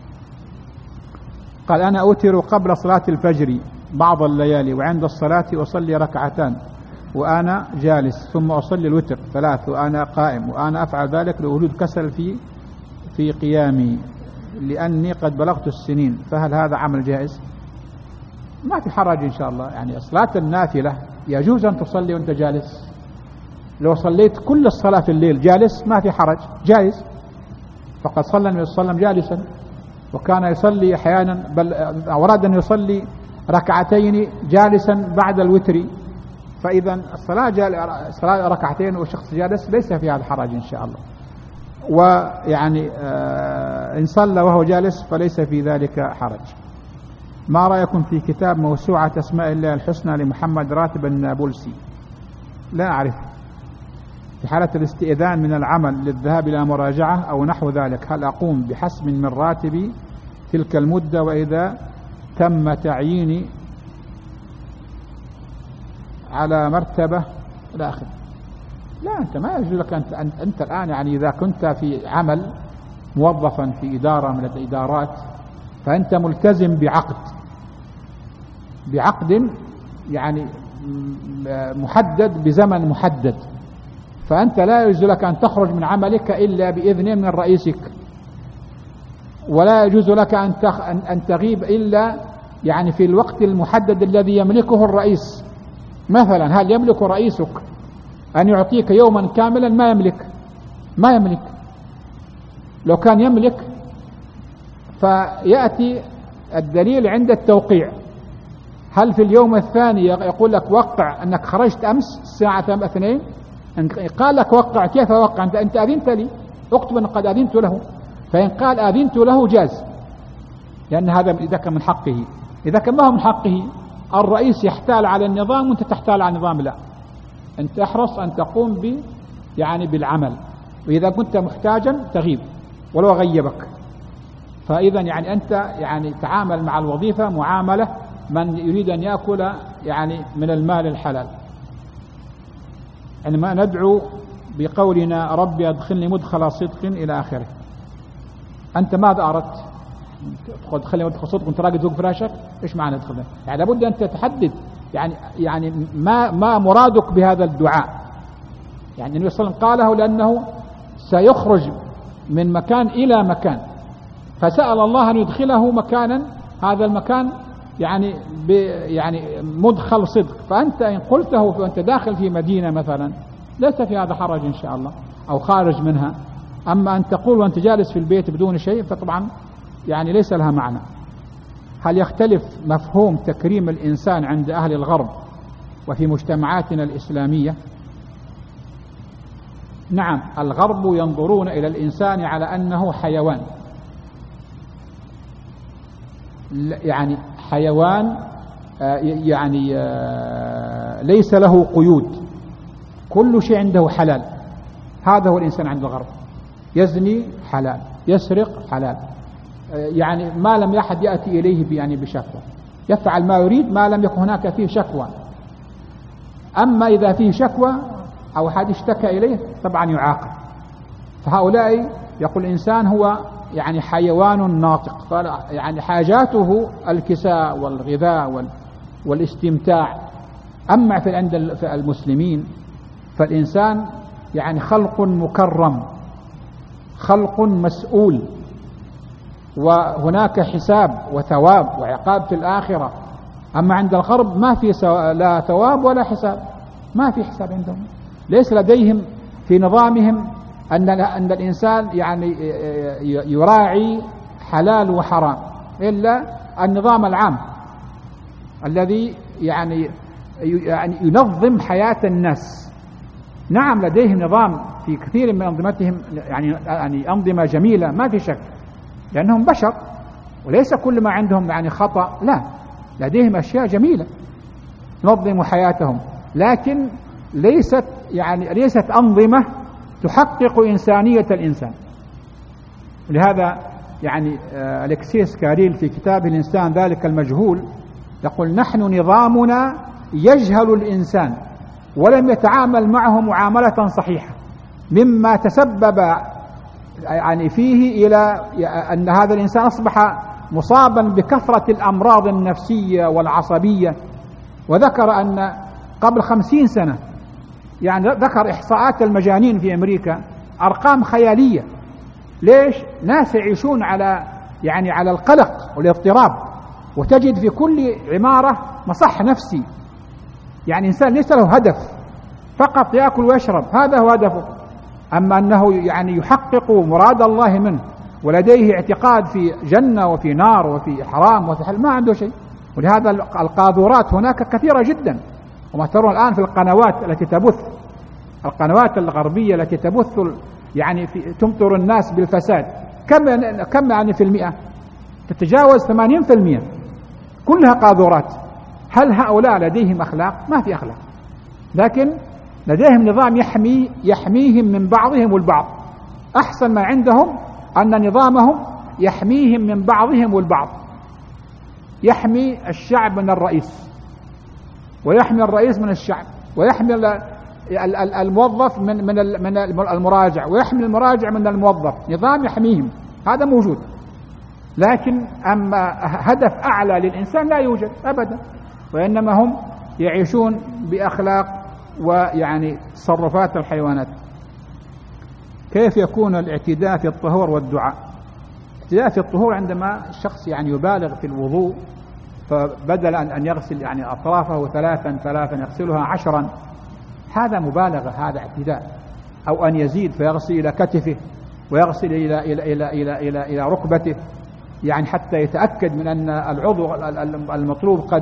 قال أنا أوتر قبل صلاة الفجر بعض الليالي، وعند الصلاة أصلي ركعتان وأنا جالس، ثم أصلي الوتر 3 وأنا قائم، وأنا أفعل ذلك لوجود كسل في قيامي لأني قد بلغت السنين، فهل هذا عمل جائز؟ ما في حرج إن شاء الله. يعني صلاة النافلة يجوز أن تصلي وأنت جالس، لو صليت كل الصلاة في الليل جالس ما في حرج، جائز. فقد صلى النبي صلى الله عليه وسلم جالسا، وكان يصلي أحيانا بل أراد أن يصلي ركعتين جالسا بعد الوتر. فإذا الصلاة ركعتين وشخص جالس ليس في هذا حرج إن شاء الله. ويعني إن صلى وهو جالس فليس في ذلك حرج. ما رأيكم في كتاب موسوعة أسماء الله الحسنى لمحمد راتب النابلسي؟ لا أعرف. في حالة الاستئذان من العمل للذهاب إلى مراجعة أو نحو ذلك، هل أقوم بحسب من راتبي تلك المدة؟ وإذا تم تعييني على مرتبة إلى آخره. لا، أنت ما يجوز لك أنت الآن يعني إذا كنت في عمل موظفا في إدارة من الإدارات فأنت ملتزم بعقد يعني محدد بزمن محدد، فأنت لا يجوز لك أن تخرج من عملك إلا بإذن من رئيسك، ولا يجوز لك أن تغيب إلا يعني في الوقت المحدد الذي يملكه الرئيس. مثلا هل يملك رئيسك أن يعطيك يوما كاملا؟ ما يملك. لو كان يملك فيأتي الدليل عند التوقيع. هل في اليوم الثاني يقول لك وقع أنك خرجت أمس الساعة 2؟ قال لك وقع، كيف وقع؟ أنت أذنت لي، اكتب أن قد أذنت له. فإن قال أذنت له جاز، لأن هذا إذا كان من حقه. إذا كان ما هو من حقه، الرئيس يحتال على النظام وأنت تحتال على النظام، لا، أنت احرص أن تقوم يعني بالعمل، وإذا كنت محتاجا تغيب ولو غيبك. فإذا يعني أنت يعني تعامل مع الوظيفة معاملة من يريد أن يأكل يعني من المال الحلال. يعني ما ندعو بقولنا ربي أدخلني مدخل صدق إلى آخره. أنت ماذا أردت؟ تدخلني مدخل صدق وأنت راقد فوق فراشك؟ إيش معنى تدخلني؟ يعني لابد أن تتحدد يعني ما مرادك بهذا الدعاء. يعني النبي صلى الله عليه وسلم قاله لأنه سيخرج من مكان إلى مكان، فسأل الله أن يدخله مكانا، هذا المكان يعني مدخل صدق. فأنت إن قلته وأنت داخل في مدينة مثلا ليس في هذا حرج إن شاء الله، أو خارج منها. أما أن تقول وأنت جالس في البيت بدون شيء فطبعا يعني ليس لها معنى. هل يختلف مفهوم تكريم الإنسان عند أهل الغرب وفي مجتمعاتنا الإسلامية؟ نعم، الغرب ينظرون إلى الإنسان على أنه حيوان، يعني حيوان يعني ليس له قيود، كل شيء عنده حلال. هذا هو الإنسان عند الغرب، يزني حلال، يسرق حلال، يعني ما لم أحد يأتي إليه يعني بشكوى، يفعل ما يريد ما لم يكن هناك فيه شكوى. أما إذا فيه شكوى أو أحد اشتكى إليه طبعا يعاقب. فهؤلاء يقول الإنسان هو يعني حيوان ناطق، يعني حاجاته الكساء والغذاء والاستمتاع. أما في عند المسلمين فالإنسان يعني خلق مكرم، خلق مسؤول، وهناك حساب وثواب وعقاب في الآخرة. أما عند الغرب ما في لا ثواب ولا حساب، ما في حساب عندهم. ليس لديهم في نظامهم أن الإنسان يعني يراعي حلال وحرام، إلا النظام العام الذي يعني ينظم حياة الناس. نعم لديهم نظام في كثير من أنظمتهم يعني أنظمة جميلة ما في شك، لأنهم بشر وليس كل ما عندهم يعني خطأ، لا، لديهم أشياء جميلة تنظم حياتهم، لكن ليست أنظمة تحقق إنسانية الإنسان. لهذا يعني أليكسيس كاريل في كتابه الإنسان ذلك المجهول يقول نحن نظامنا يجهل الإنسان ولم يتعامل معه معاملة صحيحة، مما تسبب يعني فيه إلى أن هذا الإنسان أصبح مصابا بكثرة الأمراض النفسية والعصبية. وذكر أن قبل 50 سنة يعني ذكر إحصاءات المجانين في أمريكا أرقام خيالية. ليش؟ ناس يعيشون على القلق والاضطراب، وتجد في كل عمارة مصح نفسي، يعني إنسان ليس له هدف، فقط يأكل ويشرب، هذا هو هدفه. أما أنه يعني يحقق مراد الله منه ولديه اعتقاد في جنة وفي نار وفي حرام وفي حل، ما عنده شيء. ولهذا القاذورات هناك كثيرة جدا، وما ترون الآن في القنوات التي تبث، القنوات الغربية التي تبث يعني تمطر الناس بالفساد، كم يعني في المئة؟ تتجاوز 80%، كلها قاذورات. هل هؤلاء لديهم أخلاق؟ ما في أخلاق، لكن لديهم نظام يحميهم من بعضهم البعض. أحسن ما عندهم أن نظامهم يحميهم من بعضهم البعض، يحمي الشعب من الرئيس، ويحمي الرئيس من الشعب، ويحمي الموظف من المراجع، ويحمي المراجع من الموظف، نظام يحميهم، هذا موجود. لكن أما هدف أعلى للإنسان لا يوجد أبدا، وإنما هم يعيشون بأخلاق ويعني تصرفات الحيوانات. كيف يكون الاعتداء في الطهور والدعاء؟ الاعتداء في الطهور عندما الشخص يعني يبالغ في الوضوء، فبدل أن يغسل يعني أطرافه ثلاثا يغسلها 10، هذا مبالغة، هذا اعتداء. أو أن يزيد فيغسل إلى كتفه ويغسل إلى ركبته، يعني حتى يتأكد من أن العضو المطلوب قد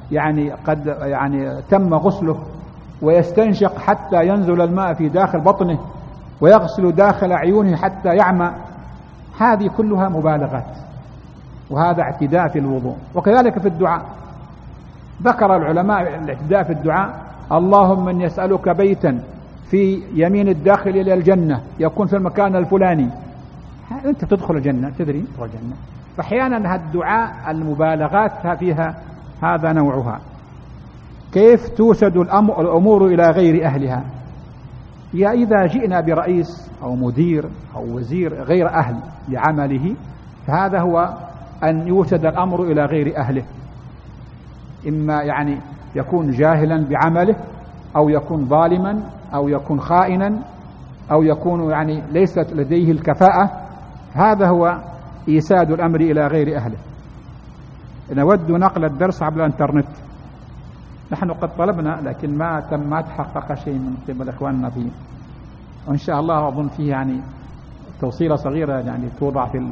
تم غسله، ويستنشق حتى ينزل الماء في داخل بطنه، ويغسل داخل عيونه حتى يعمى. هذه كلها مبالغات، وهذا اعتداء في الوضوء. وكذلك في الدعاء، ذكر العلماء الاعتداء في الدعاء: اللهم من يسألك بيتا في يمين الداخل إلى الجنة يكون في المكان الفلاني، أنت تدخل الجنة، تدري تدخل الجنة. فأحيانا الدعاء المبالغات فيها هذا نوعها. كيف توسد الأمور إلى غير أهلها؟ إذا جئنا برئيس أو مدير أو وزير غير أهل لعمله، فهذا هو أن يوسد الأمر إلى غير أهله، إما يعني يكون جاهلا بعمله، أو يكون ظالما، أو يكون خائنا، أو يكون يعني ليست لديه الكفاءة. هذا هو إيساد الأمر إلى غير أهله. نود نقل الدرس عبر الإنترنت، نحن قد طلبنا لكن ما تحقق شيء من قبل إخواننا فيه، وإن شاء الله أظن فيه يعني توصيلة صغيرة يعني توضع في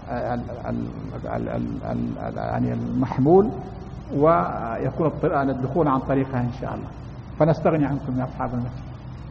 يعني المحمول، ويكون الدخول عن طريقها إن شاء الله، فنستغني عنكم يا أصحاب المسجد.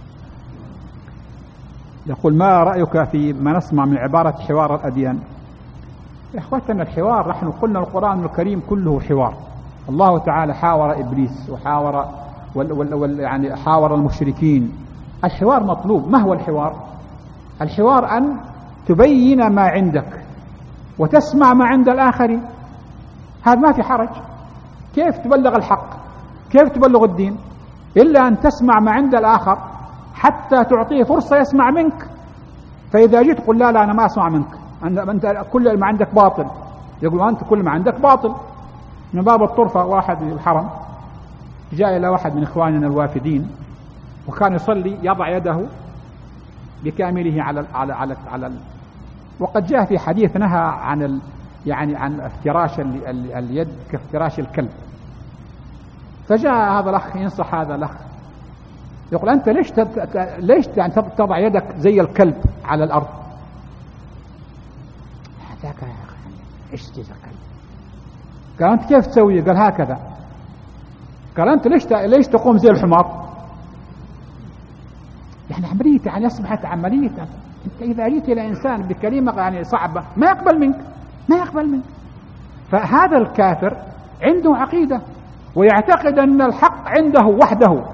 يقول: ما رأيك في ما نسمع من عبارة حوار الأديان؟ يا إخوتنا، الحوار نحن قلنا القرآن الكريم كله حوار. الله تعالى حاور إبليس وحاور يعني حاور المشركين. الحوار مطلوب. ما هو الحوار؟ الحوار أن تبين ما عندك وتسمع ما عند الآخرين، هذا ما في حرج. كيف تبلغ الحق؟ كيف تبلغ الدين؟ إلا أن تسمع ما عند الآخر حتى تعطيه فرصة يسمع منك. فإذا جيت قل لا أنا ما أسمع منك، أنت كل ما عندك باطل، يقول أنت كل ما عندك باطل. من باب الطرفة، واحد في الحرم جاء إلى واحد من إخواننا الوافدين، وكان يصلي يضع يده بكامله على وقد جاء في حديث نهى عن افتراش اليد كافتراش الكلب. فجاء هذا الأخ ينصح هذا الأخ، يقول: أنت ليش يعني تضع يدك زي الكلب على الأرض؟ هذاك يا أخي إيش زي الكلب؟ قال: أنت كيف تسوي؟ قال: هكذا. قال: أنت ليش تقوم زي الحمار؟ يعني عملية، يعني أصبحت عملية. أنت إذا جيت إلى إنسان بكلمة يعني صعبة ما يقبل منك. فهذا الكافر عنده عقيدة ويعتقد أن الحق عنده وحده،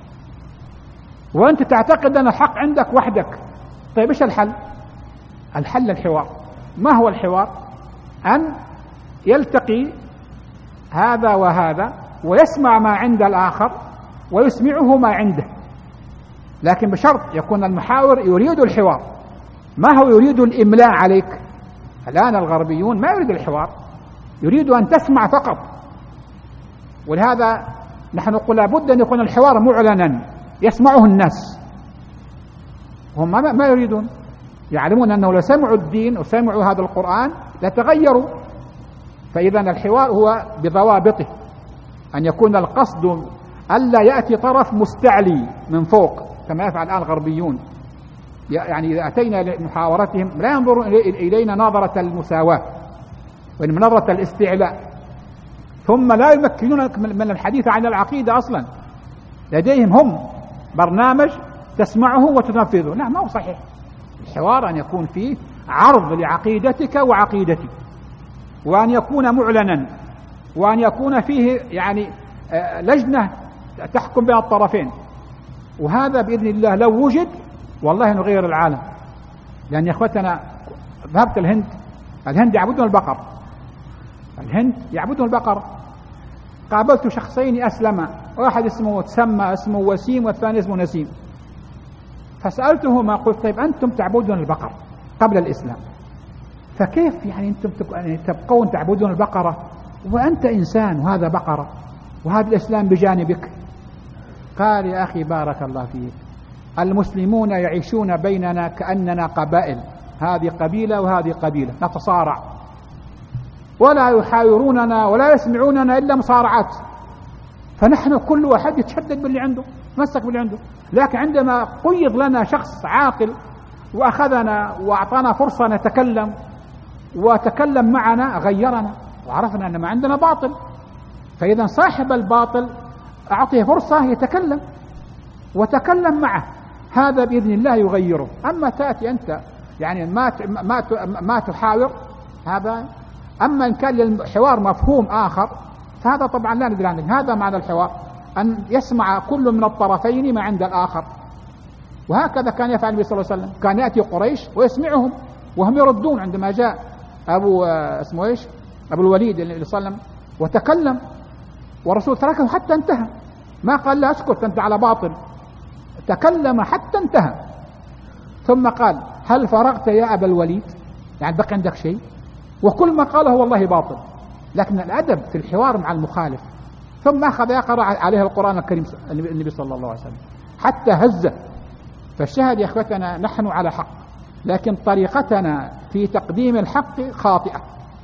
وأنت تعتقد أن الحق عندك وحدك. طيب إيش الحل؟ الحل الحوار. ما هو الحوار؟ أن يلتقي هذا وهذا ويسمع ما عند الآخر ويسمعه ما عنده، لكن بشرط يكون المحاور يريد الحوار، ما هو يريد الإملاء عليك. الآن الغربيون ما يريد الحوار، يريد أن تسمع فقط. ولهذا نحن نقول لابد أن يكون الحوار معلنا يسمعه الناس. هم ما يريدون، يعلمون أنه لو سمعوا الدين وسمعوا هذا القرآن لتغيروا. فإذا الحوار هو بضوابطه، أن يكون القصد ألا يأتي طرف مستعلي من فوق كما يفعل الآن الغربيون. يعني إذا أتينا لمحاورتهم لا ينظرون إلينا نظرة المساواة وإنما نظرة الاستعلاء، ثم لا يمكنونك من الحديث عن العقيدة أصلا. لديهم هم برنامج تسمعه وتنفذه. نعم، ما هو صحيح. الحوار أن يكون فيه عرض لعقيدتك وعقيدتي، وأن يكون معلنا، وأن يكون فيه يعني لجنة تحكم بين الطرفين. وهذا بإذن الله لو وجد والله نغير العالم. لأن يا أخوتنا ذهبت الهند يعبدون البقر، قابلت شخصين أسلما واحد اسمه تسمى اسمه وسيم والثاني اسمه نسيم. فسألتهما قلت طيب أنتم تعبدون البقر قبل الإسلام، فكيف يعني أنتم تبقون تعبدون البقرة وأنت إنسان وهذا بقرة وهذا الإسلام بجانبك؟ قال يا أخي بارك الله فيك، المسلمون يعيشون بيننا كأننا قبائل، هذه قبيلة وهذه قبيلة، نتصارع ولا يحاوروننا ولا يسمعوننا إلا مصارعات، فنحن كل واحد يتشدد باللي عنده، تمسك باللي عنده. لكن عندما قيض لنا شخص عاقل وأخذنا وأعطانا فرصة نتكلم وتكلم معنا غيرنا وعرفنا أن ما عندنا باطل، فإذا صاحب الباطل أعطيه فرصة يتكلم وتكلم معه، هذا بإذن الله يغيره. أما تأتي أنت يعني ما تحاور هذا. أما إن كان للحوار مفهوم آخر فهذا طبعا لا ندري عنه. هذا معنى الحوار، أن يسمع كل من الطرفين ما عند الآخر، وهكذا كان يفعل النبي صلى الله عليه وسلم. كان يأتي قريش ويسمعهم وهم يردون. عندما جاء أبو اسمه إيش أبو الوليد اللي صلى الله عليه وسلم وتكلم والرسول تركه حتى انتهى، ما قال لا اسكت أنت على باطل، تكلم حتى انتهى، ثم قال هل فرغت يا أبا الوليد، يعني بقي عندك شيء؟ وكل ما قاله والله باطل، لكن الأدب في الحوار مع المخالف. ثم أخذ يقرأ عليه القرآن الكريم النبي صلى الله عليه وسلم حتى هزه. فالشاهد يا أخوتنا نحن على حق، لكن طريقتنا في تقديم الحق خاطئة.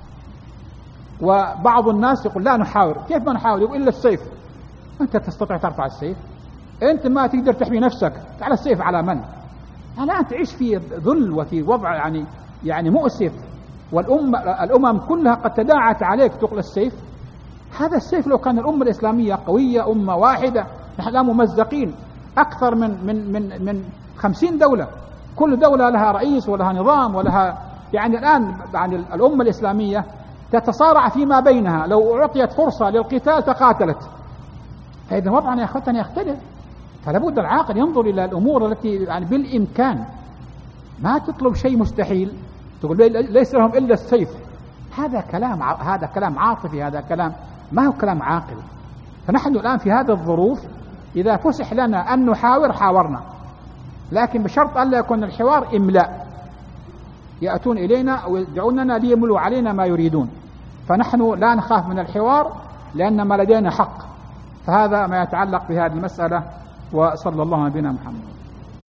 وبعض الناس يقول لا نحاور. كيف ما نحاور؟ يقول إلا السيف. أنت تستطيع ترفع السيف؟ أنت ما تقدر تحمي نفسك، على السيف على من؟ الآن تعيش في ذل وفي وضع يعني مؤسف، والأمم كلها قد تداعت عليك تقل السيف. هذا السيف لو كان الأمة الإسلامية قوية أمة واحدة، نحن الآن ممزقين أكثر من 50 دولة، كل دولة لها رئيس ولها نظام ولها يعني الآن يعني الأمة الإسلامية تتصارع فيما بينها، لو أعطيت فرصة للقتال تقاتلت. فإذا وضعنا يا أخوتنا يختلف. فلا بد العاقل ينظر إلى الأمور التي يعني بالإمكان، ما تطلب شيء مستحيل تقول ليس لهم إلا السيف. هذا كلام عاطفي، هذا كلام ما هو كلام عاقل. فنحن الآن في هذه الظروف إذا فسح لنا أن نحاور حاورنا، لكن بشرط ألا يكون الحوار إملاء، يأتون إلينا ويدعوننا ليملوا علينا ما يريدون. فنحن لا نخاف من الحوار لأن ما لدينا حق. فهذا ما يتعلق بهذه المسألة. وصلى الله على نبينا محمد.